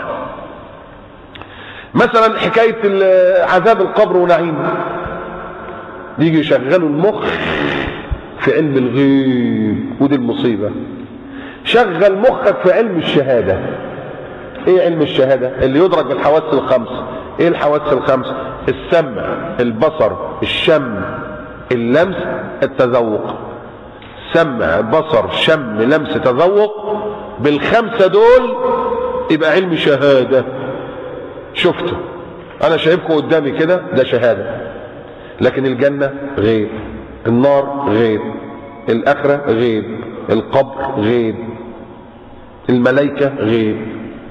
مثلا حكايه عذاب القبر ونعيمه، يجي يشغلوا المخ في علم الغيب، ودي المصيبه. شغل مخك في علم الشهاده. ايه علم الشهاده؟ اللي يدرك بالحواس الخمس. ايه الحواس الخمس؟ السمع، البصر، الشم، اللمس، التذوق. سمع، بصر، شم، لمس، تذوق. بالخمسه دول يبقى علم شهاده. شفته انا شايفكم قدامي كده، ده شهاده. لكن الجنه غيب، النار غيب، الاخره غيب، القبر غيب، الملائكه غيب.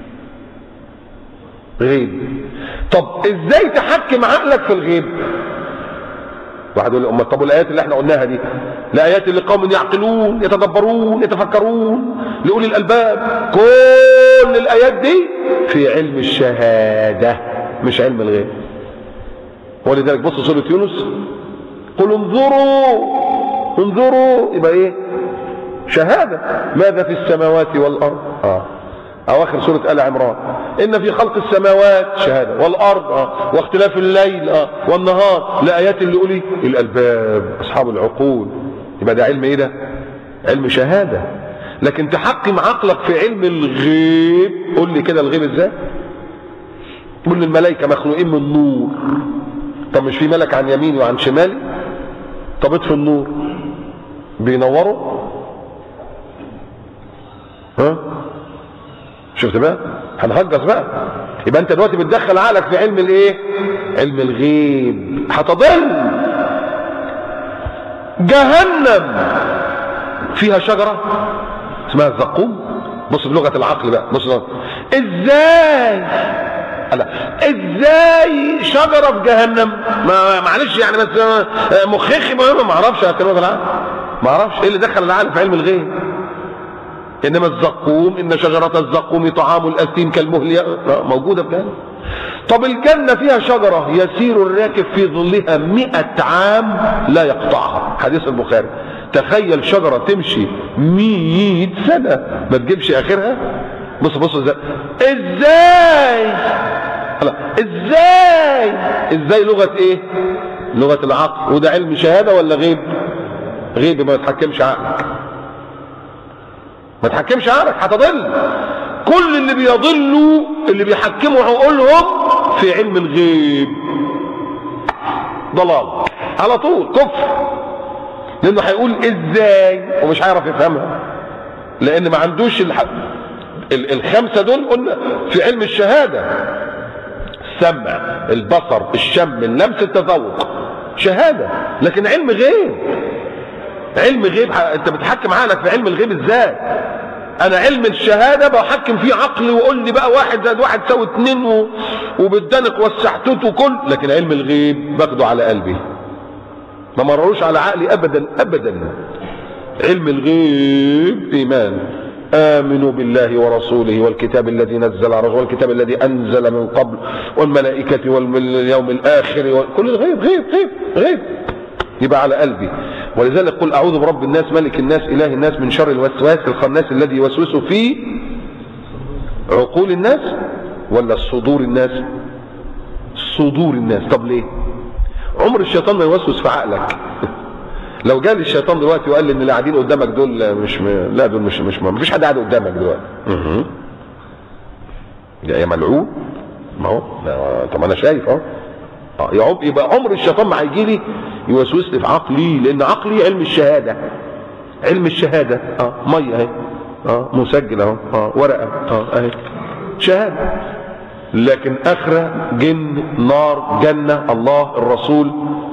غيب. طب ازاي تحكم عقلك في الغيب؟ واحد يقول لي طب والايات اللي احنا قلناها دي؟ الايات اللي قوم يعقلون يتدبرون يتفكرون لاولي الالباب، كل الايات دي في علم الشهاده مش علم الغيب. ولذلك بص سوره يونس، قل انظروا يبقى ايه؟ شهاده. ماذا في السماوات والارض؟ اواخر سوره ال عمران، ان في خلق السماوات شهاده والارض واختلاف الليل والنهار لايات لاولي الالباب اصحاب العقول. يبقى ده علم ايه؟ ده علم شهاده. لكن تحكم عقلك في علم الغيب، قول لي كده الغيب ازاي؟ قول لي الملائكه مخلوقين من نور. طب مش في ملك عن يميني وعن شمالي؟ طب اطفي النور بينوروا؟ شفت بقى؟ هنهجس بقى. يبقى انت دلوقتي بتدخل عقلك في علم الايه؟ علم الغيب. هتضل. جهنم فيها شجره اسمها الزقوم. بص بلغه العقل بقى، بص ازاي شجره في جهنم؟ معلش يعني بس مخيخي ما اعرفش كلمه العقل، ما اعرفش ايه اللي دخل العقل في علم الغيب. انما الزقوم، ان شجرة الزقوم طعام الاثيم كالمهل، موجودة بجد. طب الجنة فيها شجرة يسير الراكب في ظلها 100 عام لا يقطعها، حديث البخاري. تخيل شجرة تمشي 100 سنة ما تجيبش اخرها. بص ازاي لغة ايه؟ لغة العقل. وده علم شهادة ولا غيب؟ غيب. ما يتحكمش عقلك، ما تحكمش عقلك، هتضل. كل اللي بيضلوا اللي بيحكموا عقولهم في علم الغيب، ضلال على طول، كفر. لانه هيقول ازاي ومش هيعرف يفهمها، لان ما عندوش الخمسه دول. قلنا في علم الشهاده: السمع، البصر، الشم، اللمس، التذوق، شهاده. لكن علم غيب، علم غيب انت بتحكم عقلك في علم الغيب ازاي؟ انا علم الشهاده بحكم فيه عقلي وقول لي بقى 1 زائد 1 يساوي 2 وبالدنق والسحتوت وكل. لكن علم الغيب باخده على قلبي، ما مرروش على عقلي ابدا ابدا. علم الغيب ايمان. آمنوا بالله ورسوله والكتاب الذي نزل على رسوله والكتاب الذي أنزل من قبل والملائكة واليوم الآخر كل الغيب غيب غيب غيب يبقى على قلبي. ولذلك قل أعوذ برب الناس ملك الناس إله الناس من شر الوسواس الخناس الذي يوسوس في عقول الناس ولا صدور الناس؟ صدور الناس. طب ليه؟ عمر الشيطان ما يوسوس في عقلك. لو جالي الشيطان دلوقتي وقال لي ان اللي قاعدين قدامك دول لا دول مش مفيش حد قاعد قدامك دلوقتي. يا ملعون. ما هو طب انا شايف اهو. يبقى عمر الشيطان ما هيجي لي يوسوس لي في عقلي، لان عقلي علم الشهاده. علم الشهاده ميه اهي مسجل اهو ورقه اهي شهاده. لكن اخره جن نار جنه الله الرسول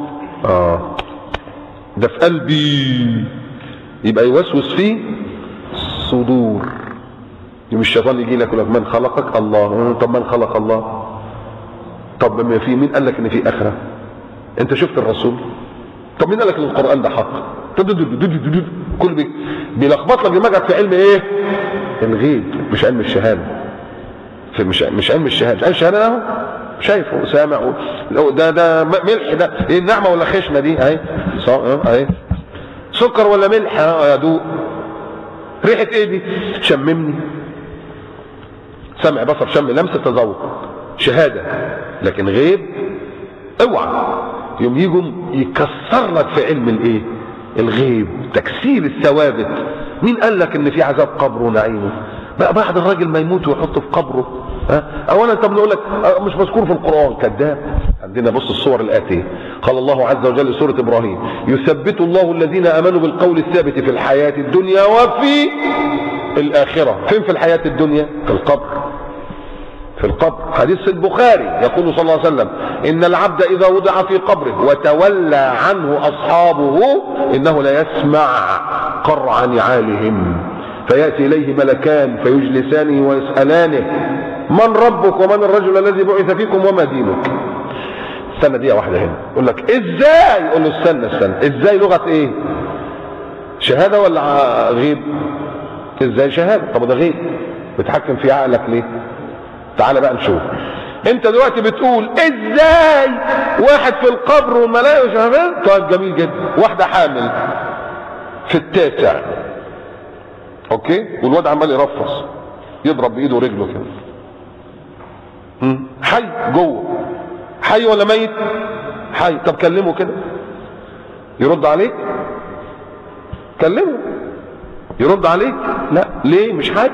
ده في قلبي، يبقى يوسوس فيه صدور. يوم الشيطان يجي لك يقول لك من خلقك؟ الله. طب من خلق الله؟ طب ما في مين قال لك ان في اخره؟ انت شفت الرسول؟ طب مين قال لك ان القران ده حق؟ كل بيلخبط لك دماغك في علم ايه؟ الغيب، مش علم الشهاده. مش علم الشهاده. علم الشهاده اهو شايفه سامع ده ملح ده ايه؟ النعمه ولا خشنه دي اهي؟ اهي سكر ولا ملح؟ يا دوق. ريحه ايه دي؟ شممني. سمع بصر شم لمسه تذوق شهاده. لكن غيب اوعى. يوم يجوا يكسر لك في علم الايه؟ الغيب، تكسير الثوابت. مين قال لك ان في عذاب قبر ونعيمه؟ بقى بعد الراجل ما يموت ويحطه في قبره اولا طب نقول لك مش مذكور في القران. كذاب. عندنا بص الصور الاتيه. قال الله عز وجل سوره ابراهيم يثبت الله الذين امنوا بالقول الثابت في الحياه الدنيا وفي الاخره. فين في الحياه الدنيا؟ في القبر. في القبر. حديث البخاري يقول صلى الله عليه وسلم ان العبد اذا وضع في قبره وتولى عنه اصحابه انه لا يسمع قرع نعالهم فياتي اليه ملكان فيجلسانه ويسالانه من ربك ومن الرجل الذي بعث فيكم وما دينك؟ استنى دقيقه واحده هنا. يقول لك ازاي؟ يقول له استنى ازاي لغه ايه؟ شهاده ولا غيب؟ ازاي شهاده؟ طب ده غيب بتحكم في عقلك ليه؟ تعال بقى نشوف. انت دلوقتي بتقول ازاي واحد في القبر والملائكه شغالين؟ طيب جميل جدا. واحده حامل في التاسع اوكي والواد عمال يرفص يضرب بايده ورجله كده حي جوه. حي ولا ميت؟ حي. طب كلمه كده يرد عليك؟ كلمه يرد عليك؟ لا. ليه؟ مش حي.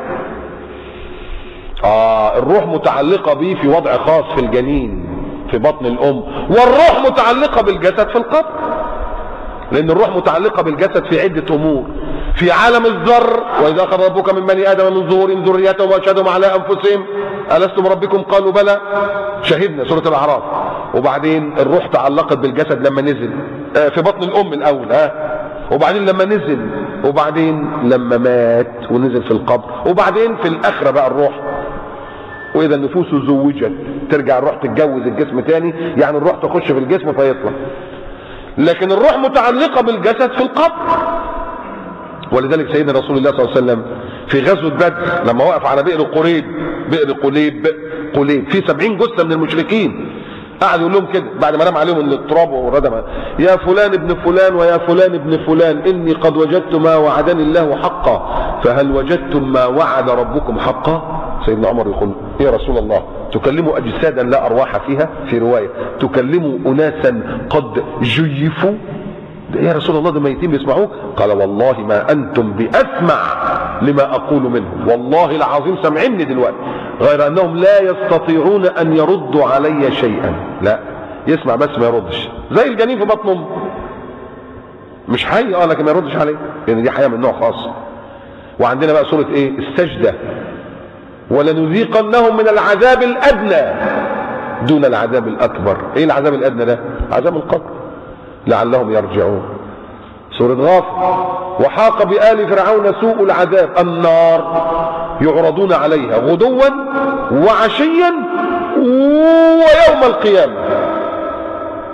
الروح متعلقه بيه في وضع خاص في الجنين في بطن الام، والروح متعلقه بالجسد في القبر. لان الروح متعلقه بالجسد في عده امور. في عالم الذر واذا اخذ ربك من بني ادم من ظهورهم ذريتهم واشهدهم على انفسهم الست بربكم قالوا بلى شهدنا سوره الاعراف. وبعدين الروح تعلقت بالجسد لما نزل في بطن الام الاول وبعدين لما نزل وبعدين لما مات ونزل في القبر وبعدين في الاخره بقى الروح. واذا النفوس زوجت ترجع الروح تتجوز الجسم تاني، يعني الروح تخش في الجسم فيطلع. لكن الروح متعلقه بالجسد في القبر. ولذلك سيدنا رسول الله صلى الله عليه وسلم في غزوه بدر لما وقف على بئر قليب في 70 جثه من المشركين، قعد يقول لهم كده بعد ما رمى عليهم التراب والردم: يا فلان ابن فلان ويا فلان ابن فلان اني قد وجدت ما وعدني الله حقا فهل وجدتم ما وعد ربكم حقا؟ سيدنا عمر يقول: يا رسول الله تكلموا اجسادا لا ارواح فيها، في روايه تكلموا اناسا قد جيفوا؟ يا رسول الله ده ميتين بيسمعوك. قال: والله ما انتم باسمع لما اقول منهم، والله العظيم سامعيني دلوقتي، غير انهم لا يستطيعون ان يردوا علي شيئا. لا يسمع بس ما يردش، زي الجنين في بطن امه مش حي لكن ما يردش عليه، لان دي حياه من نوع خاص. وعندنا بقى سوره ايه؟ السجده: ولنذيقنهم من العذاب الادنى دون العذاب الاكبر. ايه العذاب الادنى ده؟ عذاب القبر لعلهم يرجعون. سورة غافر: وحاق بآل فرعون سوء العذاب النار يعرضون عليها غدوا وعشيا ويوم القيامة.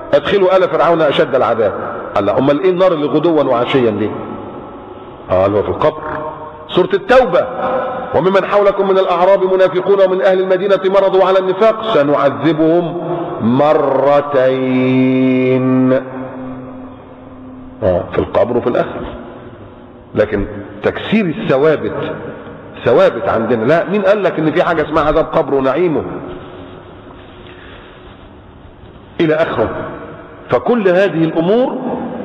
ادخلوا آل فرعون اشد العذاب. قال لا، امال ايه النار اللي غدوا وعشيا دي؟ قال هو في القبر. سورة التوبة: وممن حولكم من الاعراب منافقون ومن اهل المدينة مرضوا على النفاق سنعذبهم مرتين. في القبر وفي الاخر. لكن تكسير الثوابت ثوابت عندنا، لا. مين قال لك ان في حاجة اسمها عذاب قبر ونعيمه الى اخره؟ فكل هذه الامور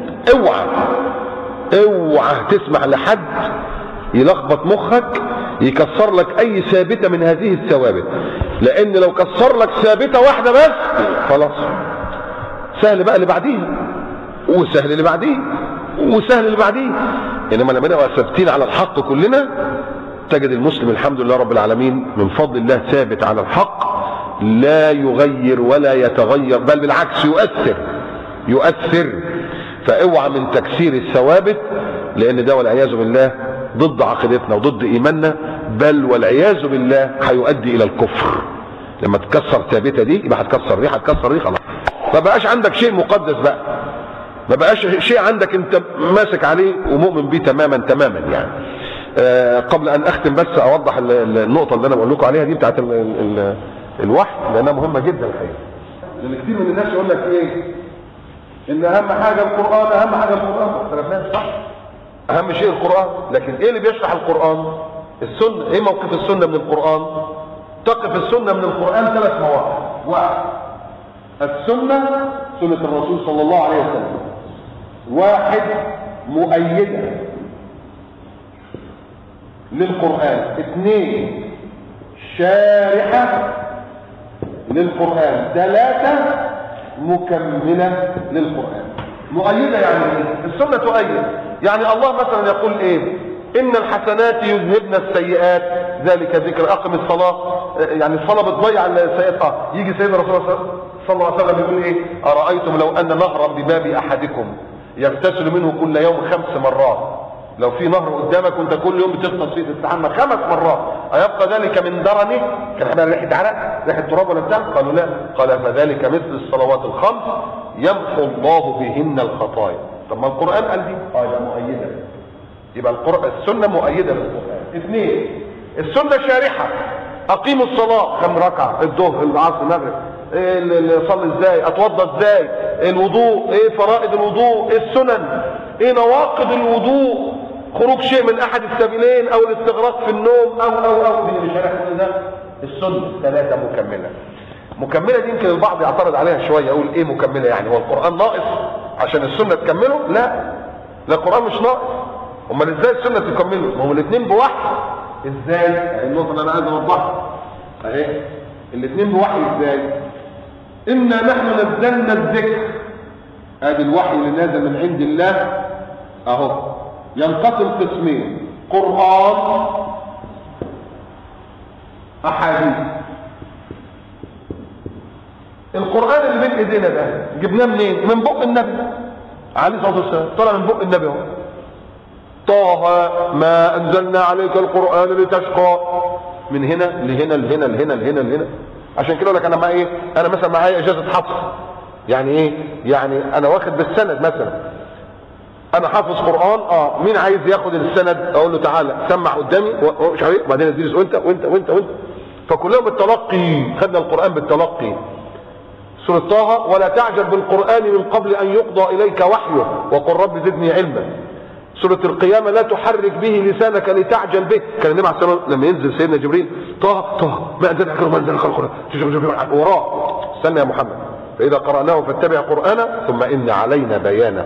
اوعى تسمح لحد يلخبط مخك يكسر لك اي ثابتة من هذه الثوابت، لان لو كسر لك ثابتة واحدة بس خلاص، سهل بقى اللي بعديه، وسهل اللي بعديه، وسهل اللي بعديه. انما لما نبقى ثابتين على الحق كلنا، تجد المسلم الحمد لله رب العالمين من فضل الله ثابت على الحق، لا يغير ولا يتغير، بل بالعكس يؤثر. فاوعى من تكسير الثوابت، لان ده والعياذ بالله ضد عقيدتنا وضد ايماننا، بل والعياذ بالله هيؤدي الى الكفر. لما تكسر ثابته دي يبقى هتكسر دي خلاص، ما بقاش عندك شيء مقدس بقى، ما بقاش شيء عندك انت ماسك عليه ومؤمن بيه تماما يعني. قبل ان اختم بس اوضح النقطه اللي انا بقول لكم عليها دي بتاعت الوحي، لانها مهمه جدا الحقيقه. لان كتير من الناس يقول لك ايه؟ ان اهم حاجه القران، اهم حاجه القران. ما اختلفناش، صح؟ اهم شيء القران، لكن ايه اللي بيشرح القران؟ السنه. ايه موقف السنه من القران؟ تقف السنه من القران 3 مواقف. 1. السنه سنه الرسول صلى الله عليه وسلم. 1. مؤيده للقران. 2. شارحه للقران. 3. مكمله للقران. مؤيده يعني ايه؟ السنه تؤيد، يعني الله مثلا يقول ايه؟ ان الحسنات يذهبن السيئات ذلك ذكر. اقم الصلاه، يعني الصلاه بتضيع السيئات. يجي سيدنا رسول الله صلى الله عليه وسلم يقول ايه؟ ارايتم لو ان نهرا بباب احدكم يغتسل منه كل يوم 5 مرات. لو في نهر قدامك وانت كل يوم بتغطس فيه تستحمى 5 مرات، ايبقى ذلك من درنه؟ كان احنا ريحه عرق، ريحه تراب ولا بتاع؟ قالوا لا. قال فذلك مثل الصلوات ال5 يمحو الله بهن الخطايا. طب ما القران قال دي ده مؤيده، يبقى السنه مؤيده للقران. 2. السنه شارحه. اقيموا الصلاه كم ركعه؟ الظهر، العصر، المغرب. صلي ازاي؟ اتوضى ازاي؟ الوضوء، ايه فرائض الوضوء؟ السنن، ايه نواقض الوضوء؟ خروج شيء من احد السبيلين او الاستغراق في النوم او مين اللي شارح كل ده؟ السنه. 3. مكمله دي يمكن البعض يعترض عليها شويه، يقول ايه مكمله؟ يعني هو القران ناقص عشان السنه تكمله؟ لا القران مش ناقص. امال ازاي السنه تكمله؟ ما هم الاثنين بوحي. ازاي؟ النقطه اللي انا عايز اوضحها اهي. الاثنين بوحي ازاي؟ انا نحن نزلنا الذكر، ادي الوحي اللي نازل من عند الله اهو. ينقسم قسمين: قران، احاديث. القران اللي بين ايدينا ده جبناه منين؟ من بق النبي عليه الصلاه والسلام، طلع من بق النبي اهو. طه ما انزلنا عليك القران لتشقى. من هنا لهنا لهنا لهنا لهنا لهنا. عشان كده اقول لك انا معايا ايه؟ انا مثلا معايا اجازه حفظ. يعني ايه؟ يعني انا واخد بالسند مثلا. انا حافظ قران، مين عايز ياخد السند؟ اقول له تعالى سمع قدامي مش عارف، وبعدين ادرس وانت وانت وانت وانت. فكلهم بالتلقي، خدنا القران بالتلقي. سورة طه: ولا تعجل بالقرآن من قبل أن يقضى إليك وحيه وقل رب زدني علما. سورة القيامة: لا تحرك به لسانك لتعجل به. كان النبي عليه الصلاة والسلام لما ينزل سيدنا جبريل: طه ما أنزل القرآن وراه، استنى يا محمد، فإذا قرأناه فاتبع قرآنه ثم إن علينا بيانه.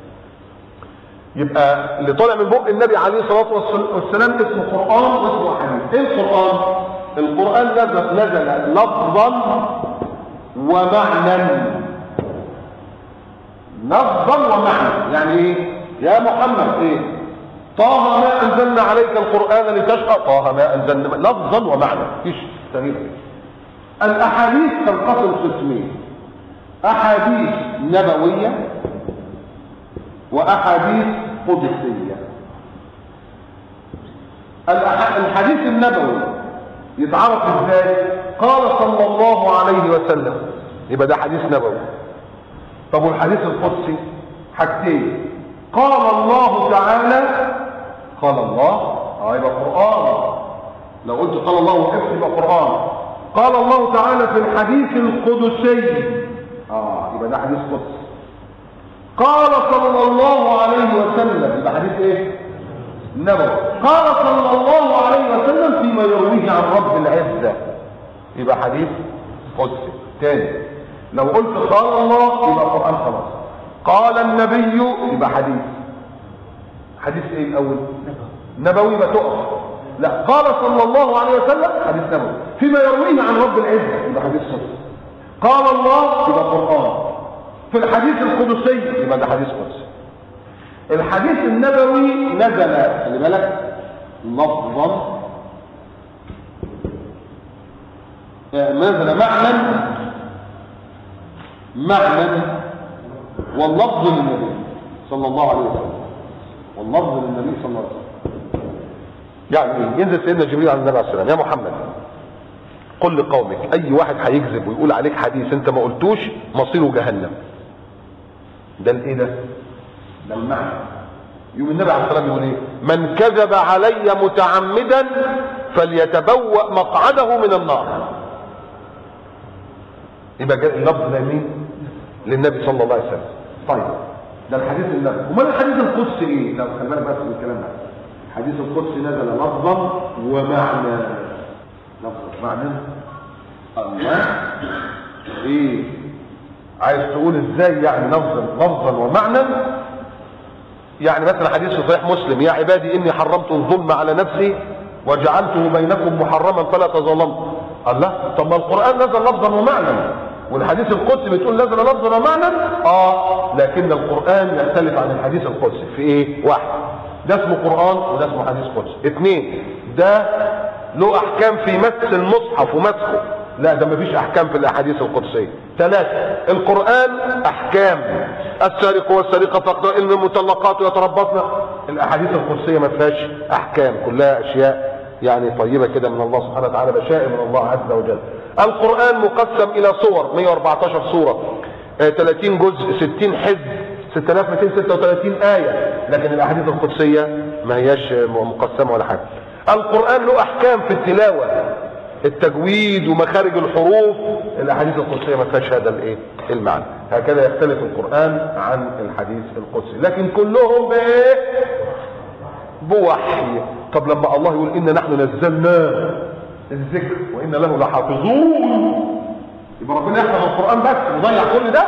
يبقى اللي طالع من بق النبي عليه الصلاة والسلام اسمه قرآن واسمه حديث. ايه القرآن؟ القرآن نزل لفظا ومعنى. لفظا ومعنى يعني ايه؟ يا محمد ايه؟ طه ما انزلنا عليك القرآن لتشقى. طه ما انزلنا، لفظا ومعنى، مفيش تغيير. الاحاديث تنقسم قسمين: احاديث نبوية واحاديث قدسية. الحديث النبوي يتعرف ازاي؟ قال صلى الله عليه وسلم، يبقى ده حديث نبوي. طب والحديث القدسي حاجتين، قال الله تعالى، قال الله يبقى قرآن، لو قلت قال الله وقفت يبقى قرآن. قال الله تعالى في الحديث القدسي، يبقى ده حديث قدسي. قال صلى الله عليه وسلم، يبقى حديث ايه؟ نبوي. قال صلى الله عليه وسلم فيما يرويه عن رب العزة، يبقى حديث قدسي. تاني لو قلت قال الله يبقى قرآن خلاص. قال النبي يبقى حديث. حديث ايه الاول؟ نبوي، يبقى تقف. لا، قال صلى الله عليه وسلم حديث نبوي. فيما يرويه عن رب العزة يبقى حديث قدسي. قال الله يبقى قرآن. في الحديث القدسي يبقى ده حديث قدسي. الحديث النبوي نزل، خلي بالك، لفظا، نزل معنى واللفظ للنبي صلى الله عليه وسلم، واللفظ للنبي صلى الله عليه وسلم. يعني ينزل سيدنا جبريل على النبي عليه السلام، يا محمد قل لقومك اي واحد هيكذب ويقول عليك حديث انت ما قلتوش مصيره جهنم. ده الايه ده المعنى. يوم النبي عليه الصلاه والسلام يقول ايه؟ من كذب علي متعمدا فليتبوأ مقعده من النار. يبقى جاء اللفظ ده مين؟ للنبي صلى الله عليه وسلم. طيب ده الحديث النبوي. امال الحديث القدسي ايه؟ لو خلي بالك بس من الكلام ده. الحديث القدسي نزل لفظا ومعنى. لفظا ومعنى. الله ايه؟ عايز تقول ازاي يعني لفظا ومعنى؟ يعني مثلا حديث في صحيح مسلم، يا عبادي اني حرمت الظلم على نفسي وجعلته بينكم محرما فلا تظلموا. الله، طب ما القرآن نزل لفظا ومعنى، والحديث القدسي بتقول نزل لفظا ومعنى. لكن القرآن يختلف عن الحديث القدسي في ايه؟ واحد، ده اسمه قرآن وده اسمه حديث قدسي. اثنين، ده له احكام في مس المصحف ومسخه، لا ده مفيش احكام في الاحاديث القدسيه. ثلاثة، القرآن احكام، السارق والسرقة فاقطعوا المطلقات يتربصن. الاحاديث القدسيه ما فيهاش احكام، كلها اشياء يعني طيبه كده من الله سبحانه وتعالى، بشائر من الله عز وجل. القرآن مقسم الى صور، 114 سوره، 30 جزء، 60 حزب، 6236 آية. لكن الاحاديث القدسيه ما هياش مقسمه ولا حاجه. القرآن له احكام في التلاوه، التجويد ومخارج الحروف. الاحاديث القدسيه ما فيهاش هذا الايه؟ المعنى. هكذا يختلف القرآن عن الحديث القدسي، لكن كلهم بايه؟ بوحي. طب لما الله يقول إن نحن نزلنا الذكر وإن له لحافظون، يبقى ربنا يحفظ القرآن بس ويضيع كل ده؟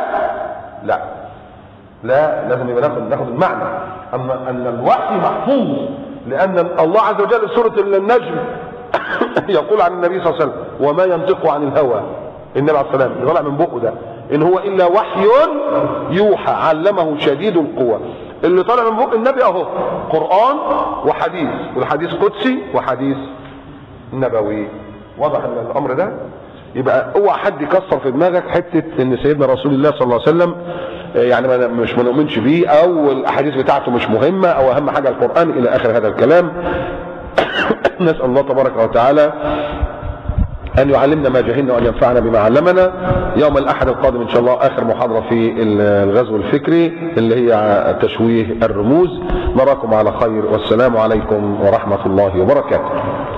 لا، لازم يبقى ناخد المعنى أن الوحي محفوظ، لأن الله عز وجل سورة النجم يقول عن النبي صلى الله عليه وسلم وما ينطق عن الهوى. النبي عليه السلام اللي طلع من بقه ده إن هو إلا وحي يوحى علمه شديد القوى. اللي طالع من بق النبي اهو قرآن وحديث، والحديث قدسي وحديث نبوي. واضح ان الامر ده؟ يبقى اوعى حد يكسر في دماغك حته ان سيدنا رسول الله صلى الله عليه وسلم يعني مش ما نؤمنش بيه، او الاحاديث بتاعته مش مهمه، او اهم حاجه القرآن، الى اخر هذا الكلام. نسال الله تبارك وتعالى أن يعلمنا ما جهلنا وأن ينفعنا بما علمنا. يوم الأحد القادم إن شاء الله آخر محاضرة في الغزو الفكري اللي هي تشويه الرموز. نراكم على خير، والسلام عليكم ورحمة الله وبركاته.